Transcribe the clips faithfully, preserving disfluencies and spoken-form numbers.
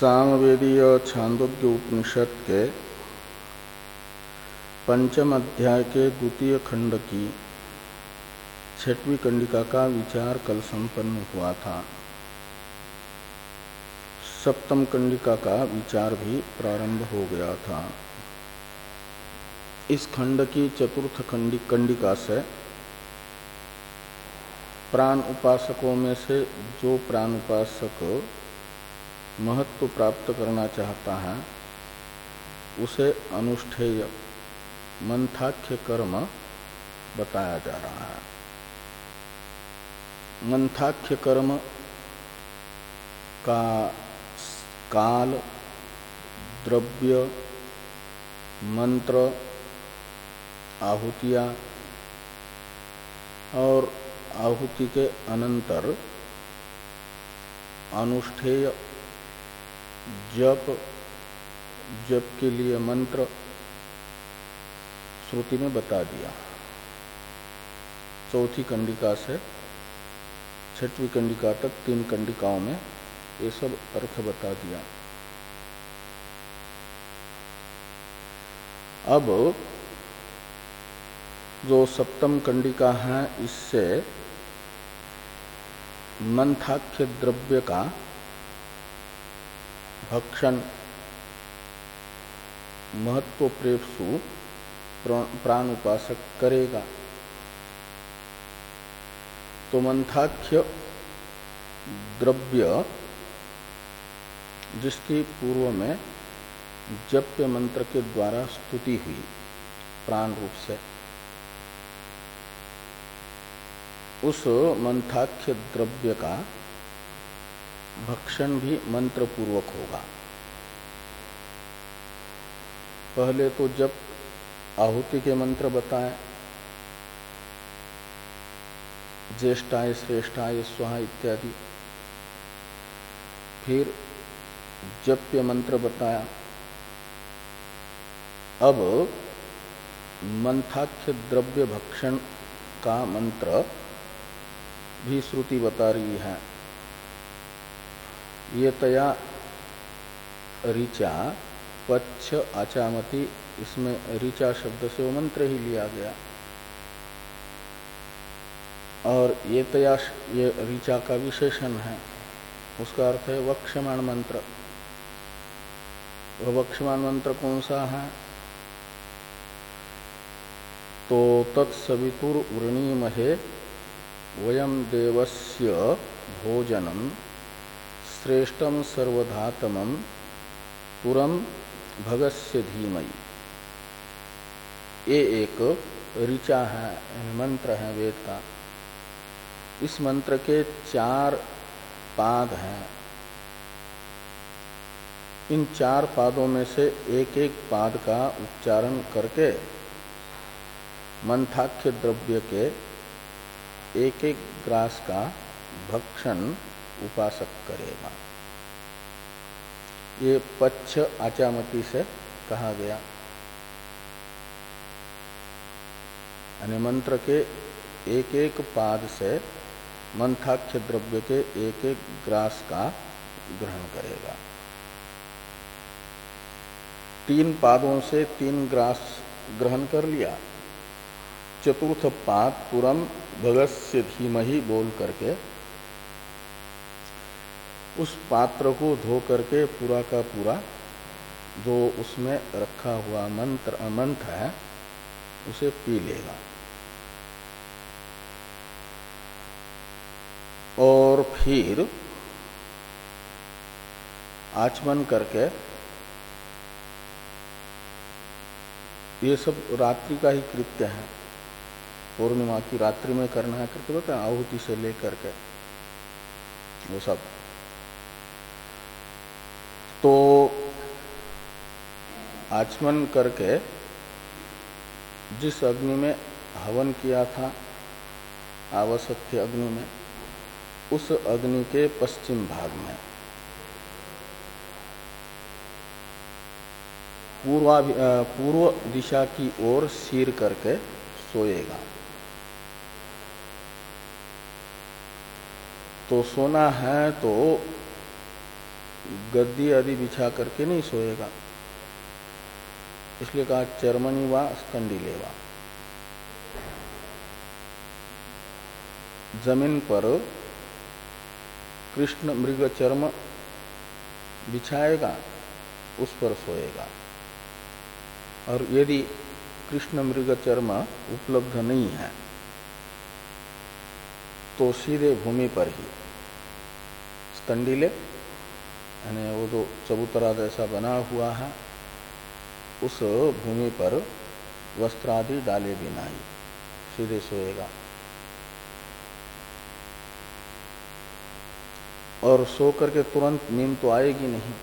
सामवेदीय छांदोग्य उपनिषद के पंचम अध्याय के द्वितीय खंड की छठवीं कंडिका का विचार कल संपन्न हुआ था। सप्तम कंडिका का विचार भी प्रारंभ हो गया था। इस खंड की चतुर्थ कंडिका से प्राण उपासकों में से जो प्राण उपासक महत्व प्राप्त करना चाहता है उसे अनुष्ठेय मंथाख्य कर्म बताया जा रहा है। मंथाख्य कर्म का काल, द्रव्य, मंत्र, आहुतियां और आहुति के अनंतर अनुष्ठेय जप, जप के लिए मंत्र श्रुति ने बता दिया। चौथी कंडिका से छठवीं कंडिका तक तीन कंडिकाओं में ये सब अर्थ बता दिया। अब जो सप्तम कंडिका है इससे मंथाख्य द्रव्य का भक्षण महत्व प्रेप्सु प्राण उपासक करेगा। तो मंथाख्य द्रव्य जिसकी पूर्व में जप्य मंत्र के द्वारा स्तुति हुई प्राण रूप से, उस मंथाख्य द्रव्य का भक्षण भी मंत्र पूर्वक होगा। पहले तो जब आहुति के मंत्र बताए, ज्येष्ठाय, श्रेष्ठाय, स्वाहा इत्यादि। फिर जप्य मंत्र बताया। अब मंथाख्य द्रव्य भक्षण का मंत्र भी श्रुति बता रही है। ये तया ऋचा पच्छ आचामति, इसमें ऋचा शब्द से वो मंत्र ही लिया गया। और ये तया ये ऋचा का विशेषण है, उसका अर्थ है वक्ष्यमाण मंत्र। वह वक्ष्यमाण मंत्र कौन सा है? तो तत्सवितुर वृणीमहे वयम देवस्य भोजनम श्रेष्ठम सर्वधातमं पुरम भगस्य धीमहि। ये एक ऋचा है, मंत्र है वेद का। इस मंत्र के चार पाद हैं। इन चार पादों में से एक एक पाद का उच्चारण करके मंथाख्य द्रव्य के एक एक ग्रास का भक्षण उपासक करेगा। ये पच्छ आचामति से कहा गया। यानी मंत्र के एक एक पाद से मंथाख्य द्रव्य के एक एक ग्रास का ग्रहण करेगा। तीन पादों से तीन ग्रास ग्रहण कर लिया। चतुर्थ पाद पुरम भगस्य धीमहि बोल करके उस पात्र को धो करके पूरा का पूरा जो उसमें रखा हुआ मंत्र मंत्र है उसे पी लेगा। और फिर आचमन करके, ये सब रात्रि का ही कृत्य है, पूर्णिमा की रात्रि में करना है करके बता, आहुति से लेकर के वो सब। तो आचमन करके जिस अग्नि में हवन किया था, आवसत्य अग्नि में, उस अग्नि के पश्चिम भाग में पूर्वा पूर्व दिशा की ओर सिर करके सोएगा। तो सोना है तो गद्दी आदि बिछा करके नहीं सोएगा, इसलिए कहा चर्मणी वा स्कंडिले वा। जमीन पर कृष्ण मृग चर्म बिछाएगा, उस पर सोएगा। और यदि कृष्ण मृग चर्म उपलब्ध नहीं है तो सीधे भूमि पर ही स्कंडिले यानी वो जो चबूतरा जैसा बना हुआ है उस भूमि पर वस्त्रादि डाले बिना ही सीधे सोएगा। और सो करके तुरंत नींद तो आएगी नहीं,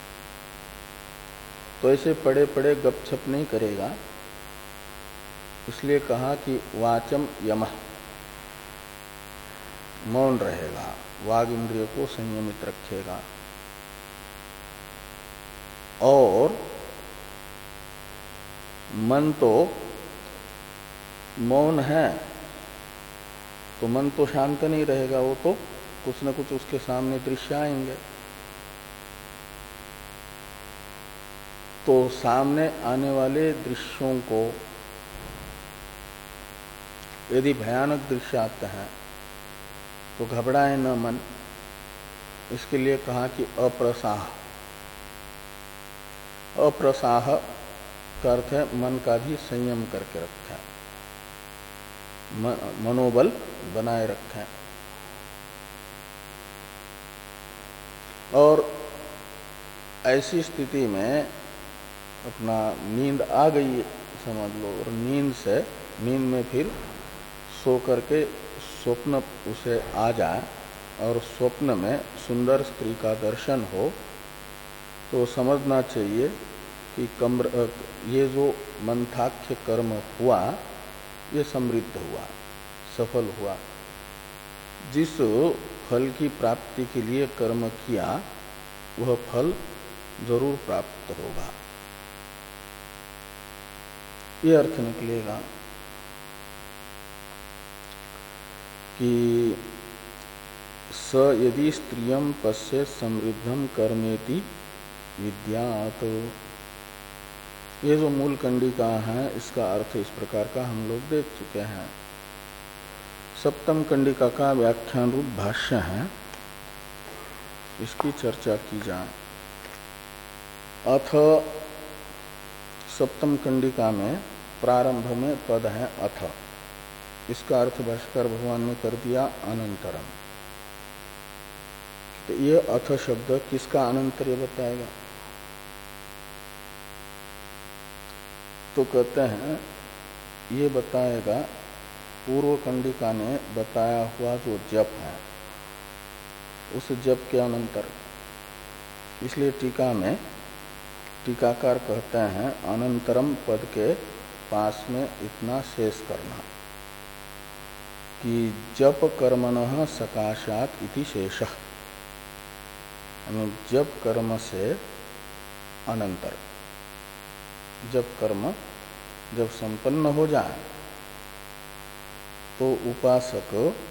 तो ऐसे पड़े पड़े गपछप नहीं करेगा। इसलिए कहा कि वाचम यमः, मौन रहेगा, वाग इंद्रिय को संयमित रखेगा। और मन तो मौन है तो मन तो शांत नहीं रहेगा, वो तो कुछ न कुछ उसके सामने दृश्य आएंगे। तो सामने आने वाले दृश्यों को यदि भयानक दृश्य आते हैं तो घबराए न मन, इसके लिए कहा कि अप्रसाह। अप्रसाह का अर्थ है मन का भी संयम करके रखें, मनोबल बनाए रखें। और ऐसी स्थिति में अपना नींद आ गई समझ लो, और नींद से नींद में फिर सो करके स्वप्न उसे आ जाए और स्वप्न में सुंदर स्त्री का दर्शन हो, तो समझना चाहिए कि कम्र ये जो मंथाख्य कर्म हुआ ये समृद्ध हुआ, सफल हुआ। जिस फल की प्राप्ति के लिए कर्म किया वह फल जरूर प्राप्त होगा, ये अर्थ निकलेगा कि स यदि स्त्रियम पश्य समृद्धम कर्मेति विद्यात। ये जो मूल कंडिका है इसका अर्थ इस प्रकार का हम लोग देख चुके हैं। सप्तम कंडिका का व्याख्यान रूप भाष्य है, इसकी चर्चा की जाए। अथ सप्तम कंडिका में प्रारंभ में पद है अथ, इसका अर्थ भाष्कर भगवान ने कर दिया अनंतरम। तो ये अथ शब्द किसका अनंतर बताएगा? तो कहते हैं ये बताएगा पूर्व कंडिका ने बताया हुआ जो जप है उस जप के अनंतर। इसलिए टीका में टीकाकार कहते हैं अनंतरम पद के पास में इतना शेष करना कि जप कर्मणः सकाशात इति शेषः, जप कर्म से अनंतर। जप कर्म जब संपन्न हो जाए तो उपासक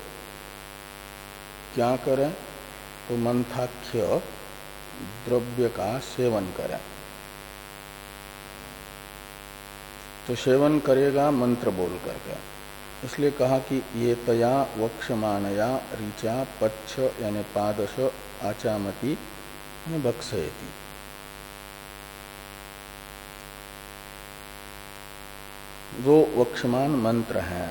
क्या करें? तो मंथाख्य द्रव्य का सेवन करें। तो सेवन करेगा मंत्र बोल करके। इसलिए कहा कि ये तया वक्षमानया ऋचा पच्छ यानी पादश आचामति भक्षयति। जो वक्षमान मंत्र हैं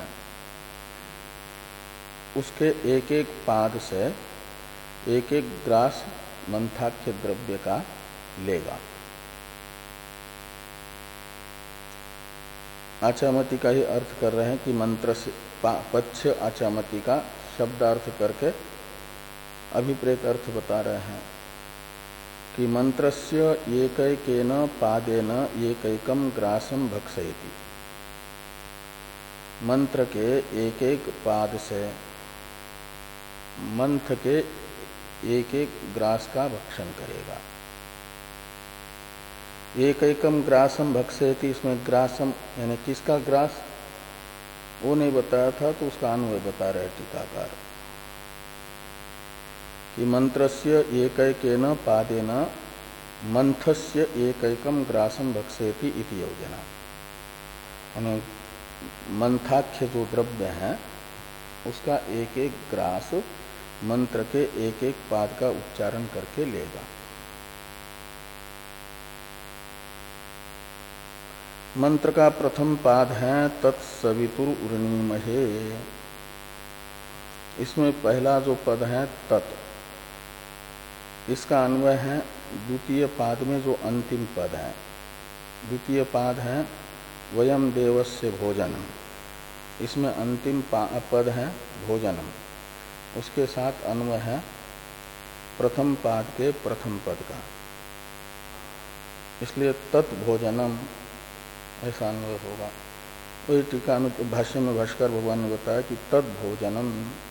उसके एक एक पाद से एक एक ग्रास मंथाख्य द्रव्य का लेगा। आचामति का ही अर्थ कर रहे हैं कि मंत्र से पच्छ आचामति का शब्दार्थ करके अभिप्रेत अर्थ बता रहे हैं कि मंत्रस्य एकैकेन पादेन एकैकम ग्रासम भक्षयति। मंत्र के एक एक पाद से मंथ के एक एक ग्रास का भक्षण करेगा। एक एकम ग्रासम भक्षयति, इसमें ग्रासम यानी किसका ग्रास वो नहीं बताया था, तो उसका अन्वय बता रहे टीकाकार। कि मंत्रस्य एकैकेन पादेन मंथस्य एकैकम ग्रासम भक्षेति इति योजना। यानी मंथाख्य जो द्रव्य है उसका एक एक ग्रास मंत्र के एक एक पाद का उच्चारण करके लेगा। मंत्र का प्रथम पाद है तत्सवितुर उर्णीमहे। इसमें पहला जो पद है तत्, इसका अन्वय है द्वितीय पाद में जो अंतिम पद है। द्वितीय पाद है वयम देवस्य भोजनम, इसमें अंतिम पद है भोजनम, उसके साथ अन्वय है प्रथम पाद के प्रथम पद का, इसलिए तत् भोजनम ऐसा अन्वय होगा। वही टीका में भाष्य में भाष्कर भगवान ने बताया कि तत् भोजनम,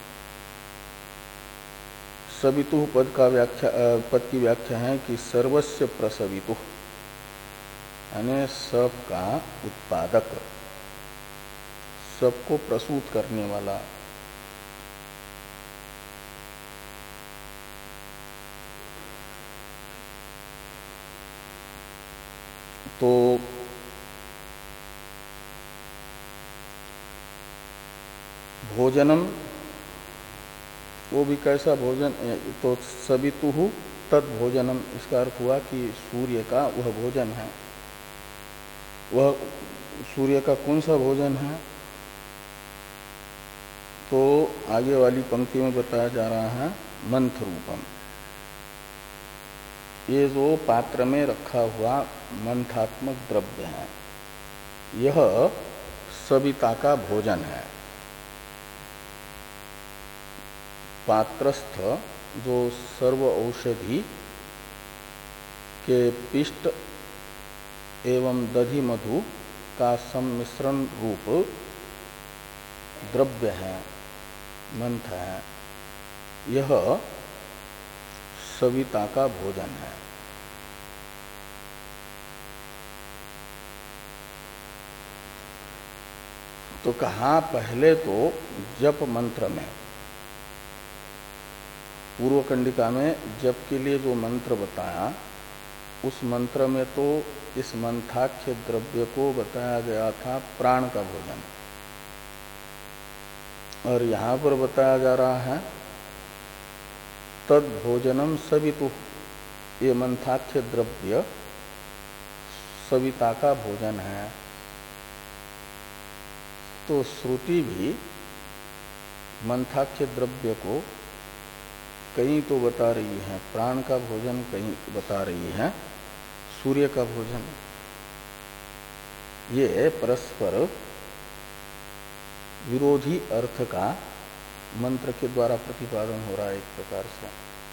सवितु पद का व्याख्या पद की व्याख्या है कि सर्वस्य प्रसवितु, यानी सब का उत्पादक, सबको प्रसूत करने वाला। तो भोजनम वो भी कैसा भोजन, तो सवितुहु तद भोजनम, इसका अर्थ हुआ कि सूर्य का वह भोजन है। वह सूर्य का कौन सा भोजन है, तो आगे वाली पंक्ति में बताया जा रहा है मंथ रूपम। ये जो पात्र में रखा हुआ मंथात्मक द्रव्य है यह सविता का भोजन है। पात्रस्थ जो सर्व औषधि के पिष्ट एवं दधि मधु का सम्मिश्रण रूप द्रव्य है, मंथ है, यह सविता का भोजन है। तो कहा पहले तो जप मंत्र में, पूर्व कंडिका में जप के लिए जो मंत्र बताया उस मंत्र में तो इस मंथाख्य द्रव्य को बताया गया था प्राण का भोजन, और यहां पर बताया जा रहा है तद भोजनम सवितु, ये मंथाख्य द्रव्य सविता का भोजन है। तो श्रुति भी मंथाख्य द्रव्य को कहीं तो बता रही है प्राण का भोजन, कहीं बता रही है सूर्य का भोजन। ये परस्पर विरोधी अर्थ का मंत्र के द्वारा प्रतिपादन हो रहा है एक प्रकार से।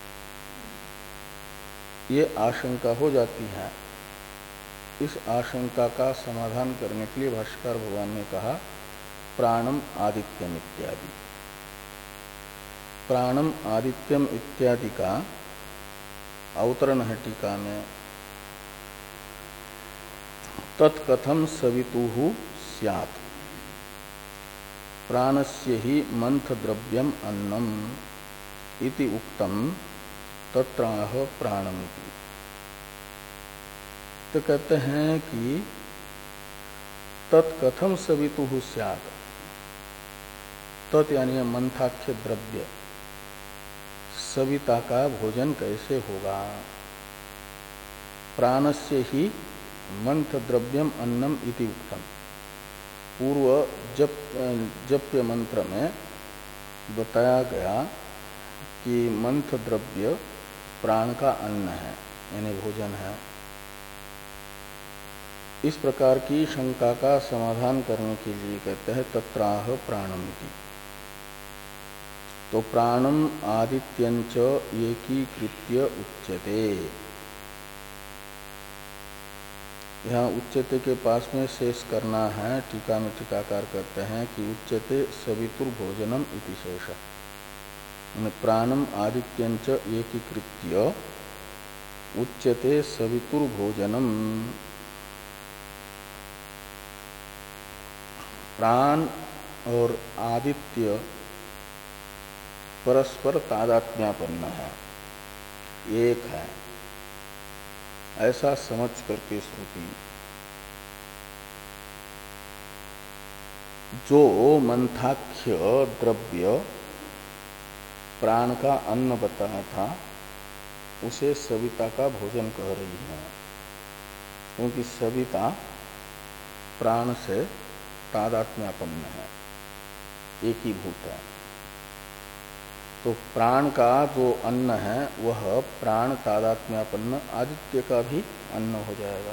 ये आशंका हो जाती है। इस आशंका का समाधान करने के लिए भाष्यकार भगवान ने कहा प्राणम आदित्यम इत्यादि। प्राणम आदित्यम इत्यादि का अवतरण है टीका में। तत्कथम सवितुः स्यात् प्राणस्य ही मंथ द्रव्यम अन्नम इति उक्तम तत्राह प्राणमिति। तो कहते हैं कि तत्कथम सवितुः स्यात्, तत् यानी मंथाख्य द्रव्य सविता का भोजन कैसे होगा। प्राणस्य ही मंथ द्रव्यम अन्नम इति उक्तम, पूर्व जप जप्य मंत्र में बताया गया कि मंथ द्रव्य प्राण का अन्न है, यानी भोजन है। इस प्रकार की शंका का समाधान करने के लिए कहते हैं तत्राह प्राणम की। तो प्राणम आदित्यंच एकीकृत्य उच्यते, यहाँ उच्चते के पास में शेष करना है। टीका में टीकाकार करते हैं कि उच्चते सवितुर्भोजनम इति शेष, प्राणम आदित्यंच एकीकृत्य उच्चते सवितुर्भोजनम। प्राण और आदित्य परस्पर तादात्म्यापन्न है, एक है, ऐसा समझ करके श्रुति जो मंथाख्य द्रव्य प्राण का अन्न बताया था उसे सविता का भोजन कह रही है, क्योंकि सविता प्राण से तादात्म्यापन्न है, एक ही भूत है। तो प्राण का जो अन्न है वह प्राण तादात्म्यापन्न आदित्य का भी अन्न हो जाएगा।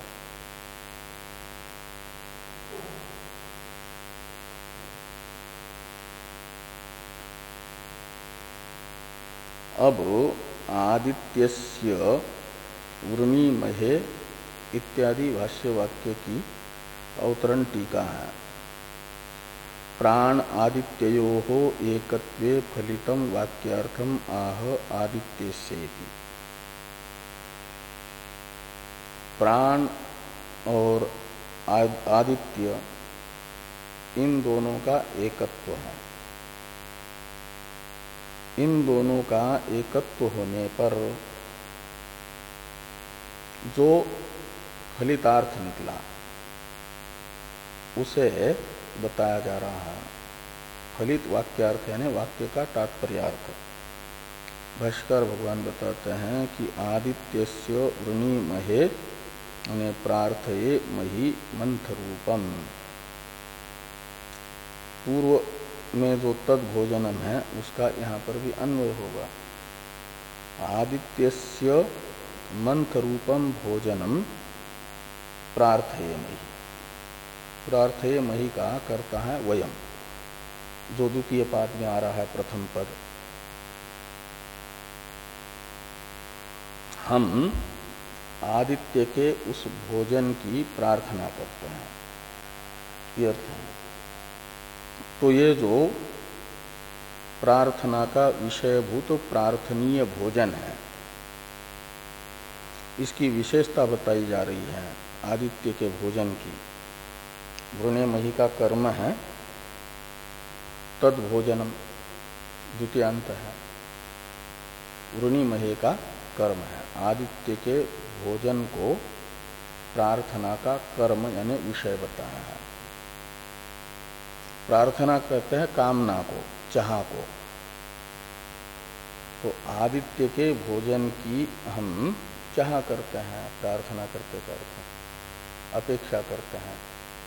अब आदित्यस्य वृणीमहे इत्यादि भाष्य वाक्य की अवतरण टीका है। प्राण आदित्ययोः एकत्वे फलितम वाक्यार्थम आह आदित्यस्येति। प्राण और आदित्य इन दोनों का एकत्व है। इन दोनों का एकत्व होने पर जो फलितार्थ निकला उसे बताया जा रहा है। फलित वाक्यार्थ यानी वाक्य का तात्पर्यार्थ। भाष्कर भगवान बताते हैं कि आदित्यस्य वृणीमहे यानी प्रार्थये मही मंथरूपम। पूर्व में जो तद भोजनम है उसका यहाँ पर भी अन्वय होगा। आदित्यस्य मंथरूपम भोजनम प्रार्थयेमहि। प्रार्थयेमहि का करता है वयम, जो द्वितीय पाद में आ रहा है प्रथम पद। हम आदित्य के उस भोजन की प्रार्थना करते हैं, ये अर्थ है। तो ये जो प्रार्थना का विषयभूत प्रार्थनीय भोजन है इसकी विशेषता बताई जा रही है आदित्य के भोजन की। वृणीमहि का कर्म है तद भोजनम, द्वितीयांत है। वृणीमहि का कर्म है, आदित्य के भोजन को प्रार्थना का कर्म यानी विषय बताया है। प्रार्थना कहते हैं कामना को, चाह को। तो आदित्य के भोजन की हम चाह करते हैं, प्रार्थना करते करते अपेक्षा करते हैं।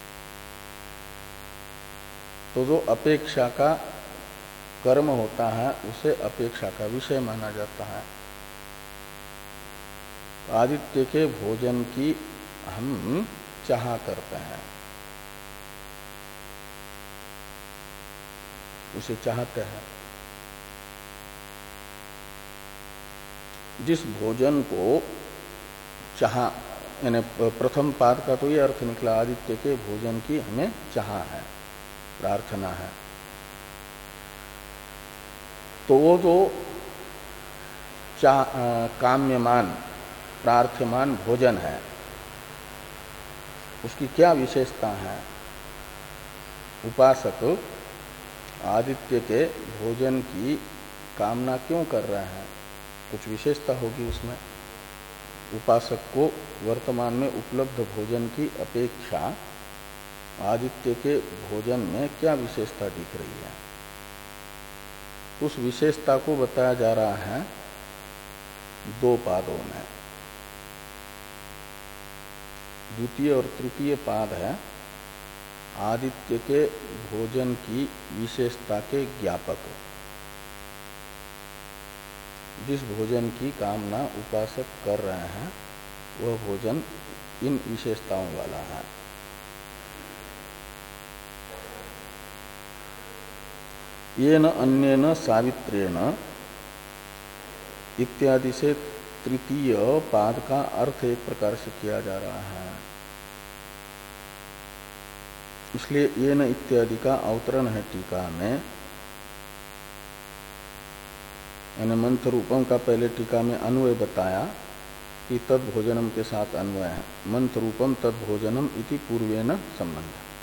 तो जो अपेक्षा का कर्म होता है उसे अपेक्षा का विषय माना जाता है। आदित्य के भोजन की हम चाह करते हैं, उसे चाहते हैं। जिस भोजन को चाह, यानी प्रथम पाद का तो ये अर्थ निकला आदित्य के भोजन की हमें चाह है, प्रार्थना है। तो वो जो चाह काम्यमान प्रार्थ्यमान भोजन है उसकी क्या विशेषता है? उपासक आदित्य के भोजन की कामना क्यों कर रहे हैं? कुछ विशेषता होगी उसमें। उपासक को वर्तमान में उपलब्ध भोजन की अपेक्षा आदित्य के भोजन में क्या विशेषता दिख रही है? उस विशेषता को बताया जा रहा है दो पादों में। द्वितीय और तृतीय पाद है आदित्य के भोजन की विशेषता के ज्ञापक। जिस भोजन की कामना उपासक कर रहे हैं वह भोजन इन विशेषताओं वाला है। येन अन्येन सावित्रेण इत्यादि से तृतीय पाद का अर्थ एक प्रकार से किया जा रहा है। इसलिए येन इत्यादि का अवतरण है टीका में। यानी मंथ रूपम का पहले टीका में अन्वय बताया कि तद भोजनम के साथ अन्वय है। मंथ रूपम तद भोजनम इति पूर्वेन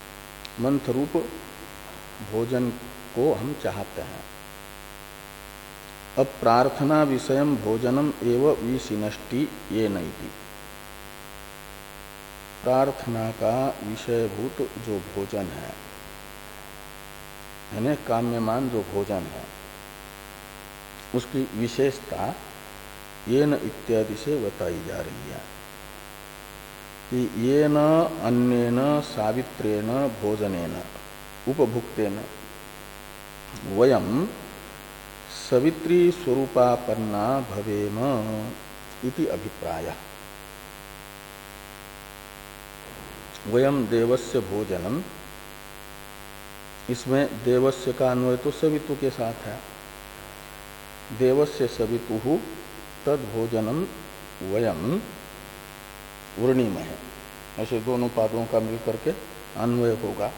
संबंध। मंथ रूप भोजन को हम चाहते हैं। अब प्रार्थना विषयम भोजनम एव विशिनष्टि ये नहीं। प्रार्थना का विषयभूत जो भोजन है, यानी काम्यमान जो भोजन है, उसकी विशेषता येन इत्यादि से बताई जा रही है कि येन अन्येन सावित्रेण भोजनेन उपभुक्तेन वयम सवित्री स्वरूपापन्ना भवेम इति अभिप्राय। वयम देवस्य भोजनम, इसमें देवस्य का अन्वय तो सवितु के साथ है। देवस्य सवितु तद भोजनम वयम वृणीमहे, ऐसे दोनों पादों का मिलकर के अन्वय होगा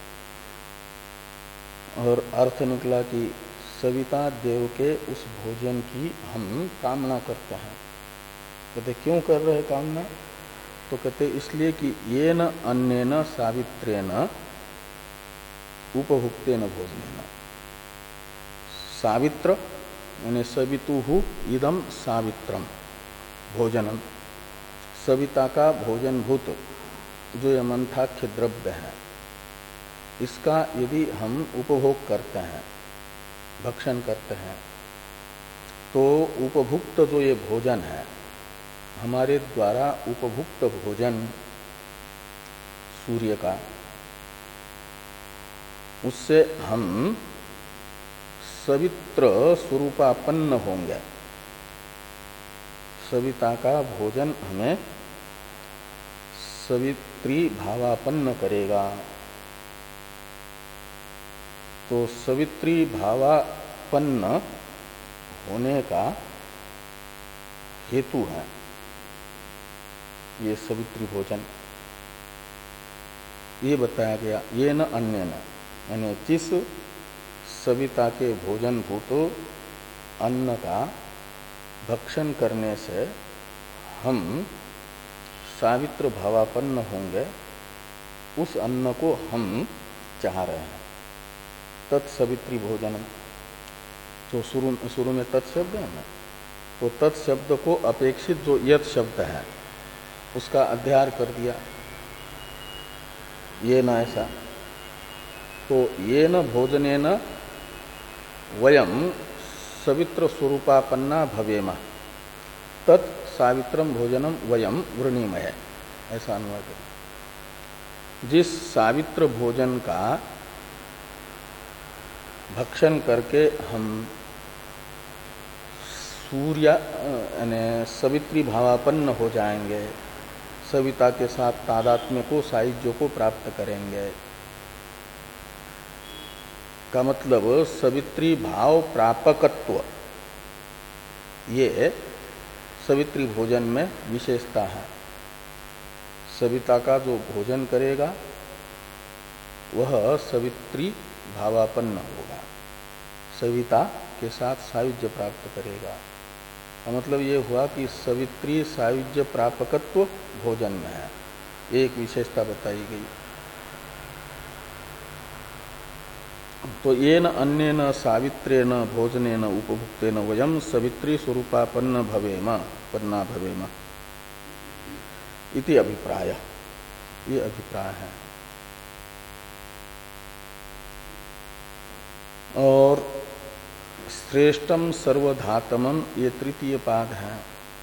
और अर्थ निकला कि सविता देव के उस भोजन की हम कामना करते हैं। कहते क्यों कर रहे हैं कामना? तो कहते इसलिए कि ये न अन्य न सावित्रेण उपभुक्तेन भोजनेन। सावित्र यानी सवितु इदम सावित्रम भोजनम, सविता का भोजनभूत जो ये मंथाख्य द्रव्य है, इसका यदि हम उपभोग करते हैं, भक्षण करते हैं, तो उपभुक्त जो ये भोजन है, हमारे द्वारा उपभुक्त भोजन सूर्य का, उससे हम सवित्र स्वरूपापन्न होंगे। सविता का भोजन हमें सवित्री भावापन्न करेगा। तो सवित्री भावापन्न होने का हेतु है ये सवित्री भोजन, ये बताया गया। ये न अन्य न, यानी जिस सविता के भोजन भूतो अन्न का भक्षण करने से हम सावित्र भावापन्न होंगे, उस अन्न को हम चाह रहे हैं। तत्सवित्री भोजनम, जो शुरू शुरू में तत्शब्द है ना, तो तत्शब्द को अपेक्षित जो यत शब्द है उसका अध्यार कर दिया, ये न ऐसा। तो ये न भोजनेन वयम सवित्र स्वरूपापन्ना भवेम तत् सावित्रम भोजनम वयम वृणीमहे, ऐसा अनुवाद है। जिस सावित्र भोजन का भक्षण करके हम सूर्य यानी सवित्री भावापन्न हो जाएंगे, सविता के साथ तादात्म्य को, सायुज्य को प्राप्त करेंगे, का मतलब सवित्री भाव प्रापकत्व, ये सवित्री भोजन में विशेषता है। सविता का जो भोजन करेगा वह सवित्री भावापन्न होगा, सविता के साथ सायुज्य प्राप्त करेगा। का मतलब ये हुआ कि सवित्री सायुज्य प्रापकत्व भोजन में है, एक विशेषता बताई गई। तो येन अन्येन सावित्रेण भोजनेन उपभुक्तेन वयम सवित्री स्वरूपापन्न भवेम पन्ना भवेम इति अभिप्राय, ये अभिप्राय है। और श्रेष्ठम सर्वधातमम, ये तृतीय पाद है,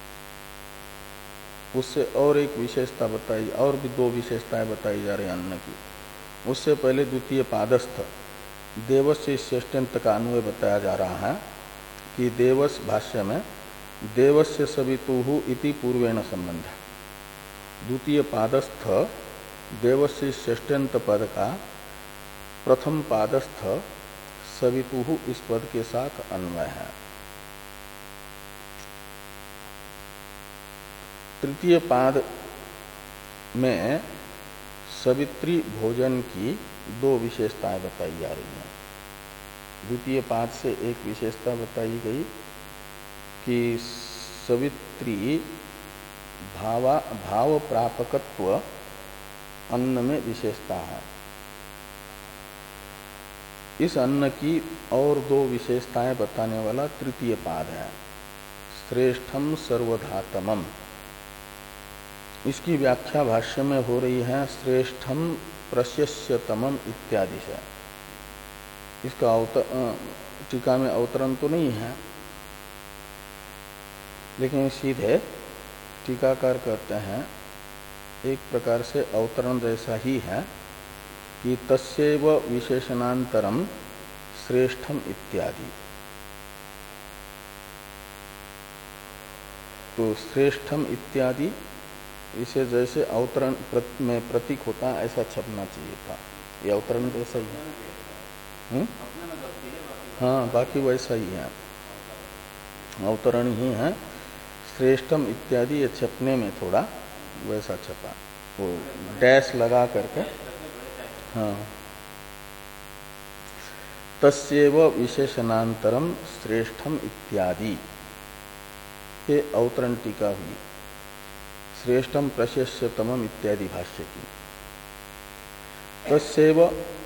उससे और एक विशेषता बताई, और भी दो विशेषताएं बताई जा रही अन्न की। उससे पहले द्वितीय पादस्थ देवस्य श्रेष्ठंत का अन्वय बताया जा रहा है कि देवस भाष्य में देवस्य सवितुः इति पूर्वेण संबंध, द्वितीय पादस्थ देवस्य श्रेष्ठंत पद का प्रथम पादस्थ सवितुः इस पद के साथ अन्वय है। तृतीय पाद में सवित्री भोजन की दो विशेषताएं बताई जा रही हैं। द्वितीय पाद से एक विशेषता बताई गई कि सवित्री भावा भाव प्रापकत्व अन्न में विशेषता है। इस अन्न की और दो विशेषताएं बताने वाला तृतीय पाद है, श्रेष्ठम सर्वधातमम। इसकी व्याख्या भाष्य में हो रही है श्रेष्ठम प्रशस्यतमम इत्यादि से। इसका अवतर टीका में अवतरण तो नहीं है, लेकिन सीधे टीकाकार कहते हैं एक प्रकार से अवतरण जैसा ही है कि तस्यैव विशेषणांतरम श्रेष्ठम इत्यादि। तो श्रेष्ठम इत्यादि इसे जैसे अवतरण में प्रतीक होता है ऐसा छपना चाहिए था। ये अवतरण जैसा ही है। हुँ? हाँ, बाकी वैसा ही है, अवतरण ही है। श्रेष्ठम इत्यादि ये छपने में थोड़ा वैसा छपा, वो डैश लगा करके। हाँ, तस्यैव विशेषणांतरम श्रेष्ठम इत्यादि, ये अवतरण टीका हुई श्रेष्ठम प्रशस्यतमम इत्यादि भाष्य की। तस्यैव,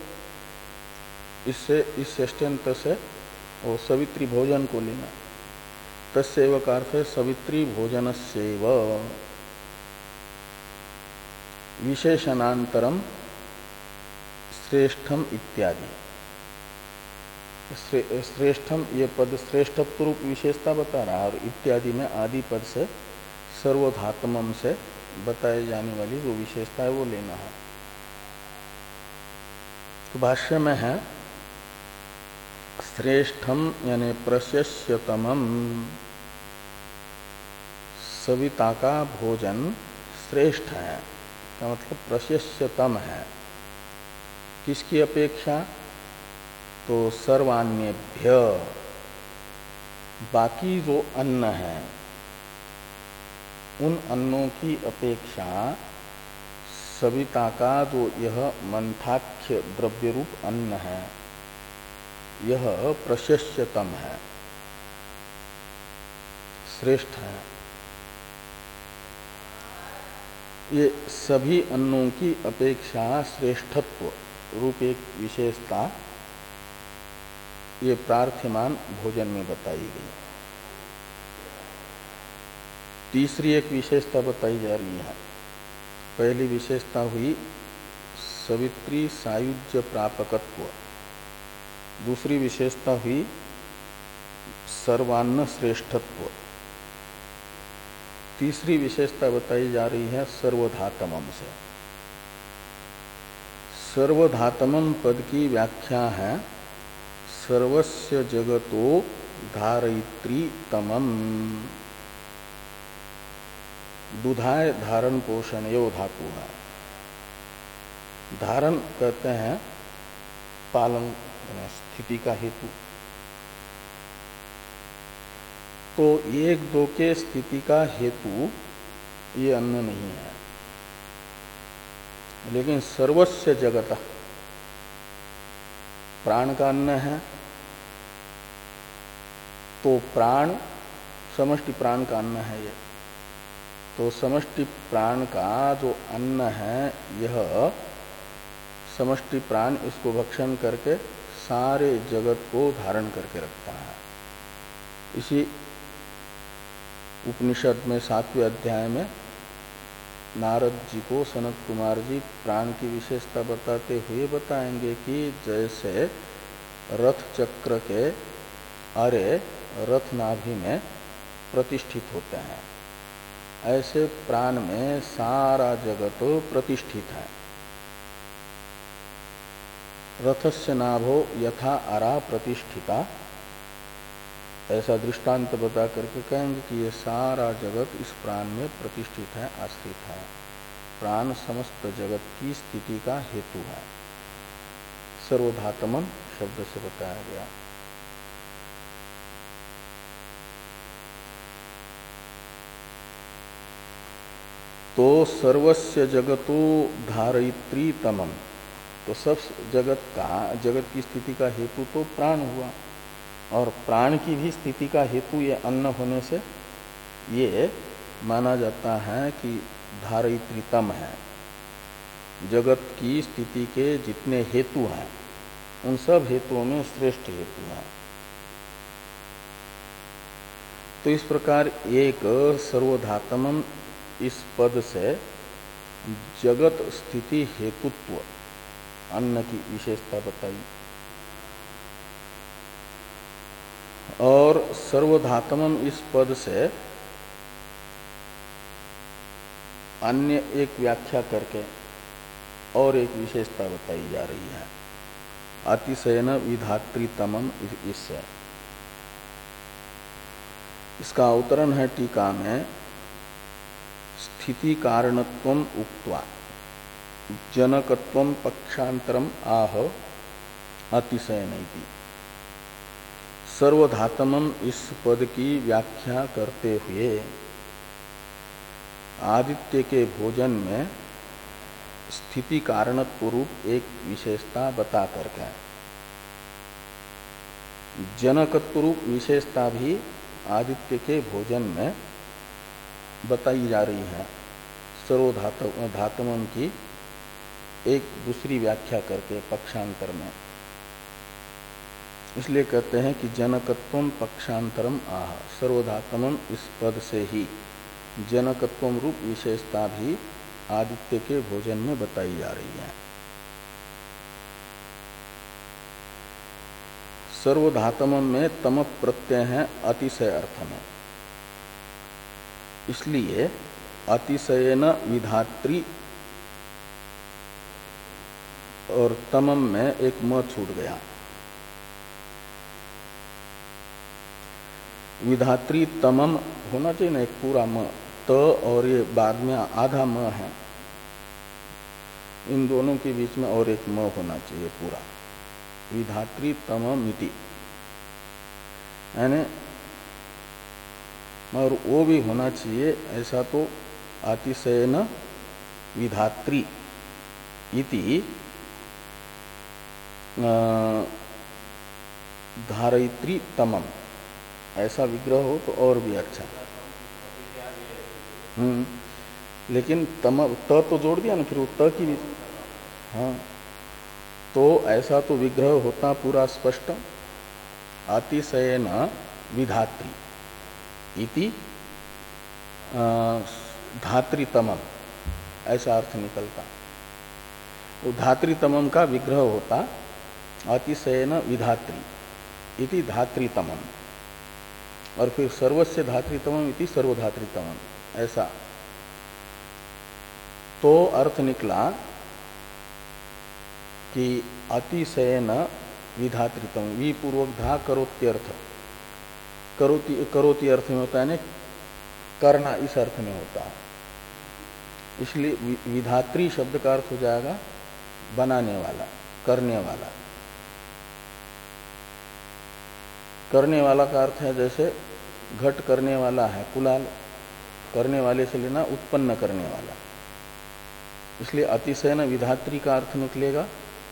इससे इस षष्ठ्यंत से वो सवित्री भोजन को लेना। तस्यैव का अर्थ है सवित्री भोजनस्यैव विशेषणांतरम श्रेष्ठम इत्यादि। श्रेष्ठम ये पद श्रेष्ठत्व रूप विशेषता बता रहा है, और इत्यादि में आदि पद से सर्वधातमम से बताए जाने वाली जो विशेषता है वो लेना है। तो भाष्य में है श्रेष्ठम यानी प्रशस्यतमम, सविता का भोजन श्रेष्ठ है, का मतलब प्रशस्यतम है। किसकी अपेक्षा? तो सर्वान्यभ्य, बाकी जो अन्न है उन अन्नों की अपेक्षा सविता का जो यह मंथाख्य द्रव्य रूप अन्न है यह प्रशस्यतम है, श्रेष्ठ है। ये सभी अन्नों की अपेक्षा श्रेष्ठत्व रूप एक विशेषता ये प्रार्थ्यमान भोजन में बताई गई। तीसरी एक विशेषता बताई जा रही है। पहली विशेषता हुई सवित्री सायुज्य प्रापकत्व, दूसरी विशेषता हुई सर्वान्न श्रेष्ठत्व, तीसरी विशेषता बताई जा रही है सर्वधातमम से। सर्वधातमम पद की व्याख्या है सर्वस्य जगतो धारयित्री तमम, दुधाय धारण पोषण यो धातु है। धारण कहते हैं पालन स्थिति का हेतु, तो एक दो के स्थिति का हेतु ये अन्न नहीं है, लेकिन सर्वस्य जगत प्राण का अन्न है। तो प्राण समष्टि प्राण का अन्न है ये, तो समष्टि प्राण का जो अन्न है यह समष्टि प्राण इसको भक्षण करके सारे जगत को धारण करके रखता है। इसी उपनिषद में सातवें अध्याय में नारद जी को सनत कुमार जी प्राण की विशेषता बताते हुए बताएंगे कि जैसे रथ चक्र के अरे रथ नाभि में प्रतिष्ठित होते हैं, ऐसे प्राण में सारा जगत प्रतिष्ठित है। रथस्य नाभो यथा अरा प्रतिष्ठिता, ऐसा दृष्टांत बता करके कहेंगे कि ये सारा जगत इस प्राण में प्रतिष्ठित है, आश्रित है। प्राण समस्त जगत की स्थिति का हेतु है, सर्वधातमम शब्द से बताया गया। तो सर्वस्य जगतो धारयित्री तमम, तो सब जगत का जगत की स्थिति का हेतु तो प्राण हुआ, और प्राण की भी स्थिति का हेतु ये अन्न होने से ये माना जाता है कि धारयित्रीतम है। जगत की स्थिति के जितने हेतु हैं उन सब हेतुओं में श्रेष्ठ हेतु है। तो इस प्रकार एक सर्वधातमम इस पद से जगत स्थिति हेतुत्व अन्न की विशेषता बताई, और सर्वधातमम इस पद से अन्य एक व्याख्या करके और एक विशेषता बताई जा रही है, अतिशयन विधातृतमम। इससे इसका अवतरण है टीका में, स्थिति कारणत्वम उक्त्वा जनकत्वम पक्षांतरम आह अतिशयनैति। सर्वधातमम इस पद की व्याख्या करते हुए आदित्य के भोजन में स्थिति कारणत्व रूप एक विशेषता बता करके जनकत्व रूप विशेषता भी आदित्य के भोजन में बताई जा रही है, सर्वधातमम की एक दूसरी व्याख्या करके पक्षांतर में। इसलिए कहते हैं कि जनकत्वम पक्षांतरम आह, सर्वधातमम इस पद से ही जनकत्वम रूप विशेषता भी आदित्य के भोजन में बताई जा रही है। सर्वधातमम में तम प्रत्यय है अतिशय अर्थ में, इसलिए अतिशयन विधात्री और तमम में एक म छूट गया। विधात्री तमम होना चाहिए ना एक पूरा म, त और ये बाद में आधा म है, इन दोनों के बीच में और एक म होना चाहिए पूरा, विधात्री तमम इति, यानी और वो भी होना चाहिए ऐसा तो अतिशयन विधात्री इति धारयित्री तमम, ऐसा विग्रह हो तो और भी अच्छा। हम्म लेकिन तम त तो जोड़ दिया ना, फिर वो त की भी, हाँ तो ऐसा तो विग्रह होता पूरा स्पष्ट, अतिशयन विधात्री इति धात्रितमम, ऐसा अर्थ निकलता। तो धात्रितमम का विग्रह होता अतिशयन विधात्री इति धात्रितमम, और फिर सर्वस्य धात्रितमम इति सर्वधात्रितमम, ऐसा तो अर्थ निकला कि अतिशयन विधात्रितम, वी पूर्वक धा करोत्यर्थ, करोति करोति अर्थ में होता है ना, करना इस अर्थ में होता है। इसलिए विधात्री शब्द का अर्थ हो जाएगा बनाने वाला, करने वाला। करने वाला का अर्थ है जैसे घट करने वाला है, कुलाल करने वाले से लेना उत्पन्न करने वाला, इसलिए अतिशयन विधात्री का अर्थ निकलेगा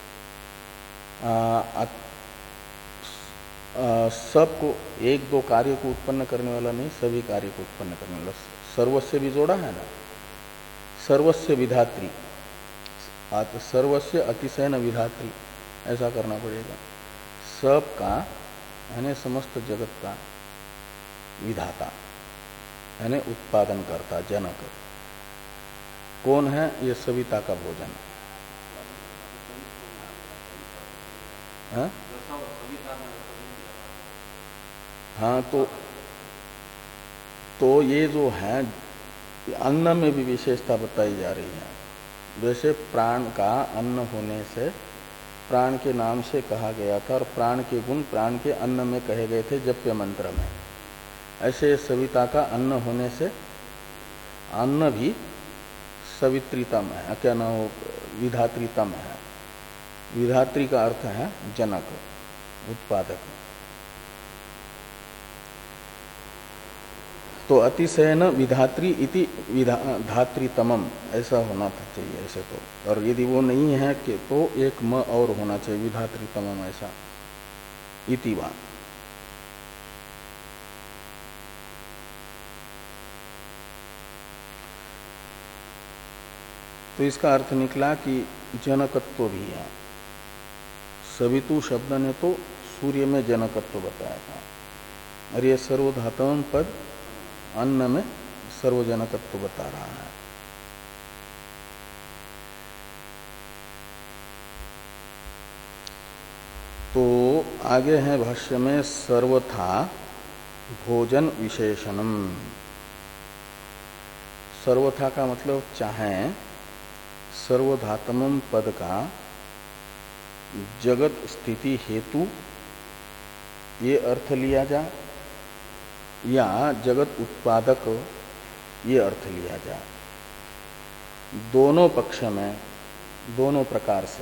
सबको, एक दो कार्य को उत्पन्न करने वाला नहीं, सभी कार्य को उत्पन्न करने वाला। सर्वस्व भी जोड़ा है ना, सर्वस्व विधात्री, सर्वस्व अतिशयन विधात्री, ऐसा करना पड़ेगा। सब का यानी समस्त जगत का विधाता यानी उत्पादन करता, जनक कौन है? ये सविता का भोजन है। हाँ तो तो ये जो है अन्न में भी विशेषता बताई जा रही है। जैसे प्राण का अन्न होने से प्राण के नाम से कहा गया था, और प्राण के गुण प्राण के अन्न में कहे गए थे जप्य मंत्र में, ऐसे सविता का अन्न होने से अन्न भी सवित्रीतम है, क्या ना हो, विधात्रीतम है। विधात्री का अर्थ है जनक, उत्पादक। तो अतिशयन विधात्री इति धात्रीतमम, ऐसा होना चाहिए ऐसे तो। और यदि वो नहीं है कि तो एक म और होना चाहिए, विधात्रीतमम ऐसा इति वा। तो इसका अर्थ निकला कि जनकत्व भी है, सवितु शब्द ने तो सूर्य में जनकत्व बताया था, और ये सर्वधातम पद अन्न में सर्वजनकत्व बता रहा है। तो आगे है भाष्य में सर्वथा भोजन विशेषणम। सर्वथा का मतलब चाहे सर्वधातमम पद का जगत स्थिति हेतु ये अर्थ लिया जा, या जगत उत्पादक ये अर्थ लिया जा। दोनों पक्ष में, दोनों प्रकार से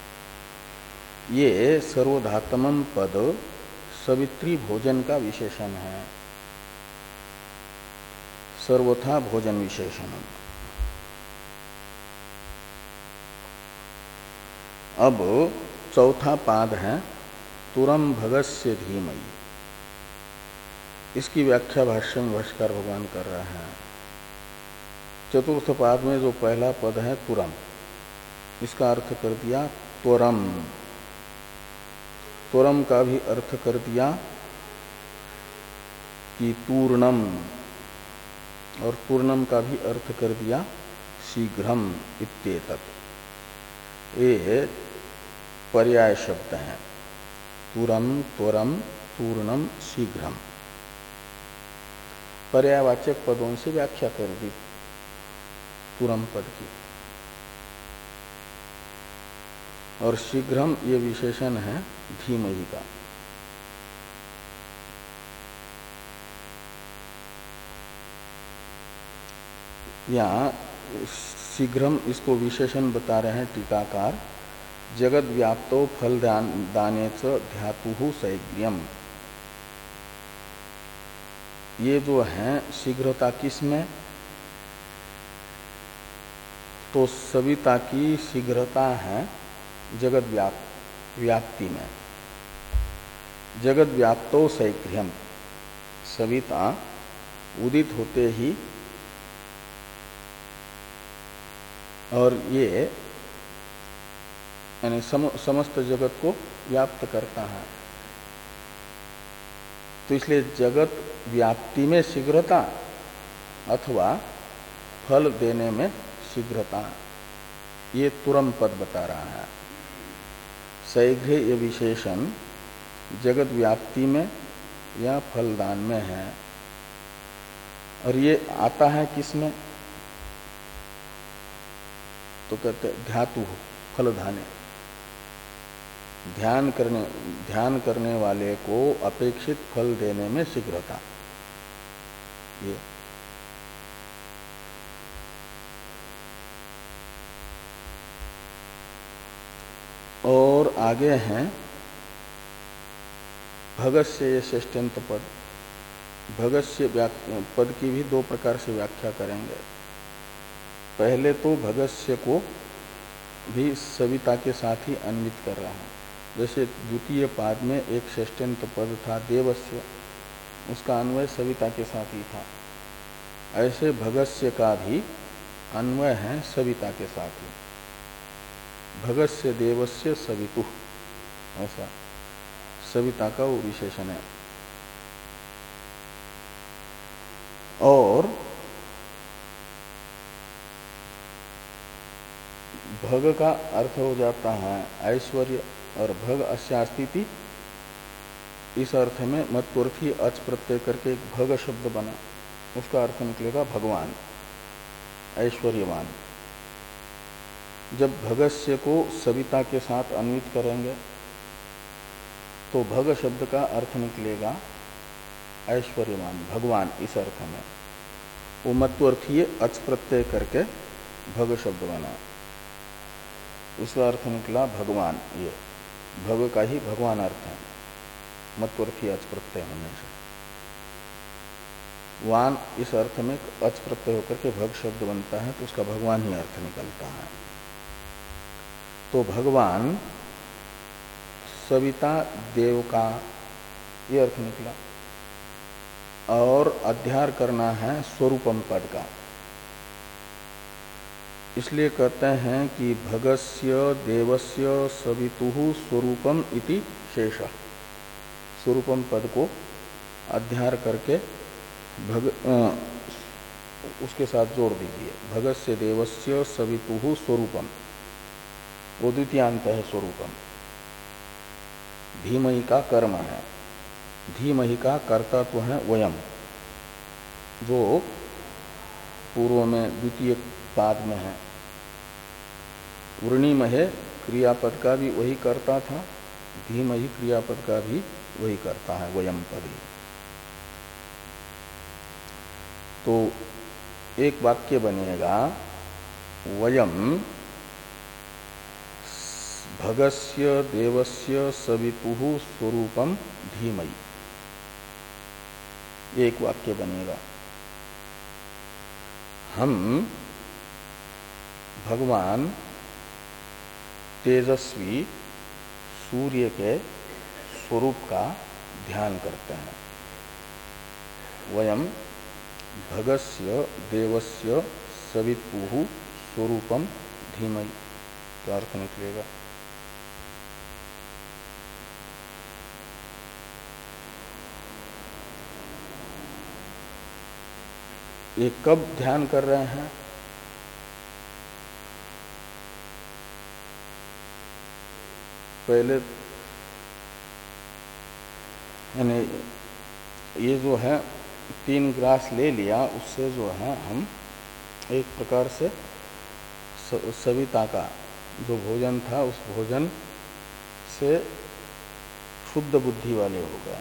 ये सर्वधातमम पद सवित्री भोजन का विशेषण है। सर्वथा भोजन विशेषण। अब चौथा पाद है तुरम भगस्य धीमहि। इसकी व्याख्या भाष्य में भाष्यकार भगवान कर रहे हैं। चतुर्थ पाद में जो पहला पद है तुरम, इसका अर्थ कर दिया त्वरम। त्वरम का भी अर्थ कर दिया कि तूर्णम, और तूर्णम का भी अर्थ कर दिया शीघ्रम इत्येतत्। ये पर्याय शब्द हैं, तुरम, त्वरम, तूर्णम, शीघ्रम। पर्यायवाचक पदों से व्याख्या कर दी तुरम पद की। और शीघ्रम ये विशेषण है धीमहि का। यहाँ शीघ्रम इसको विशेषण बता रहे हैं टीकाकार, जगत व्याप्तो फल दाने च ध्यातु सैग्र्यम। ये जो है शीघ्रता किसमें, तो सविता की शीघ्रता है जगत व्याप व्याप्ति में। जगत व्याप्तो सैग्र्यम, सविता उदित होते ही, और ये यानी सम, समस्त जगत को व्याप्त करता है। तो इसलिए जगत व्याप्ति में शीघ्रता अथवा फल देने में शीघ्रता, ये तुरम पद बता रहा है। सैघ्र ये विशेषण जगत व्याप्ति में या फलदान में है। और ये आता है किसमें, तो कहते ध्यातु फलधाने। ध्यान करने ध्यान करने वाले को अपेक्षित फल देने में शीघ्रता। ये और आगे हैं भगस्य, ये श्रेष्ठंत पद। भगस्य पद की भी दो प्रकार से व्याख्या करेंगे। पहले तो भगस्य को भी सविता के साथ ही अन्वित कर रहा है। जैसे द्वितीय पाद में एक षष्ठ्यंत पद था देवस्य, उसका अन्वय सविता के साथ ही था। ऐसे भगस्य का भी अन्वय है सविता के साथ ही। भगस्य देवस्य सवितु, ऐसा सविता का वो विशेषण है। और भग का अर्थ हो जाता है ऐश्वर्य, और भग अस्यास्तिति, इस अर्थ में मत्वर्थी अच प्रत्यय करके एक भग शब्द बना, उसका अर्थ निकलेगा भगवान, ऐश्वर्यवान। जब भगस्य को सविता के साथ अन्वित करेंगे तो भग शब्द का अर्थ निकलेगा ऐश्वर्यवान, भगवान, इस अर्थ में। वो मत्वर्थी अच प्रत्यय करके भग शब्द बना, उसका अर्थ निकला भगवान। ये भग का ही भगवान अर्थ है, मत्वर्थी अच प्रत्यय होने से। वान इस अर्थ में अच प्रत्यय होकर के भग शब्द बनता है, तो उसका भगवान ही अर्थ निकलता है। तो भगवान सविता देव का ये अर्थ निकला। और अध्यार करना है स्वरूपम पद का। इसलिए कहते हैं कि भगस्य देवस्य सवितुः स्वरूपम इति शेष। स्वरूपम पद को अध्यार करके भग आ, उसके साथ जोड़ दीजिए। भगस्य देवस्य सवितुः स्वरूपम, वो द्वितीयांत है स्वरूपम। धीमहि का कर्म है, धीमहि का कर्ता तो है वयम, जो पूर्व में द्वितीय पाद में है। वृणीमहे क्रियापद का भी वही कर्ता था, धीमहि क्रियापद का भी वही कर्ता है, वयम पद ही। तो एक वाक्य बनेगा वयम भगस्य देवस्य सवितुः स्वरूपम धीमहि, एक वाक्य बनेगा। हम भगवान तेजस्वी सूर्य के स्वरूप का ध्यान करते हैं। वयम भगस्य देवस्य सवितुः स्वरूपम धीमहि, तो अर्थ निकलेगा। ये कब ध्यान कर रहे हैं? पहले यानी ये जो है तीन ग्रास ले लिया, उससे जो है हम एक प्रकार से सविता का जो भोजन था उस भोजन से शुद्ध बुद्धि वाले हो गए।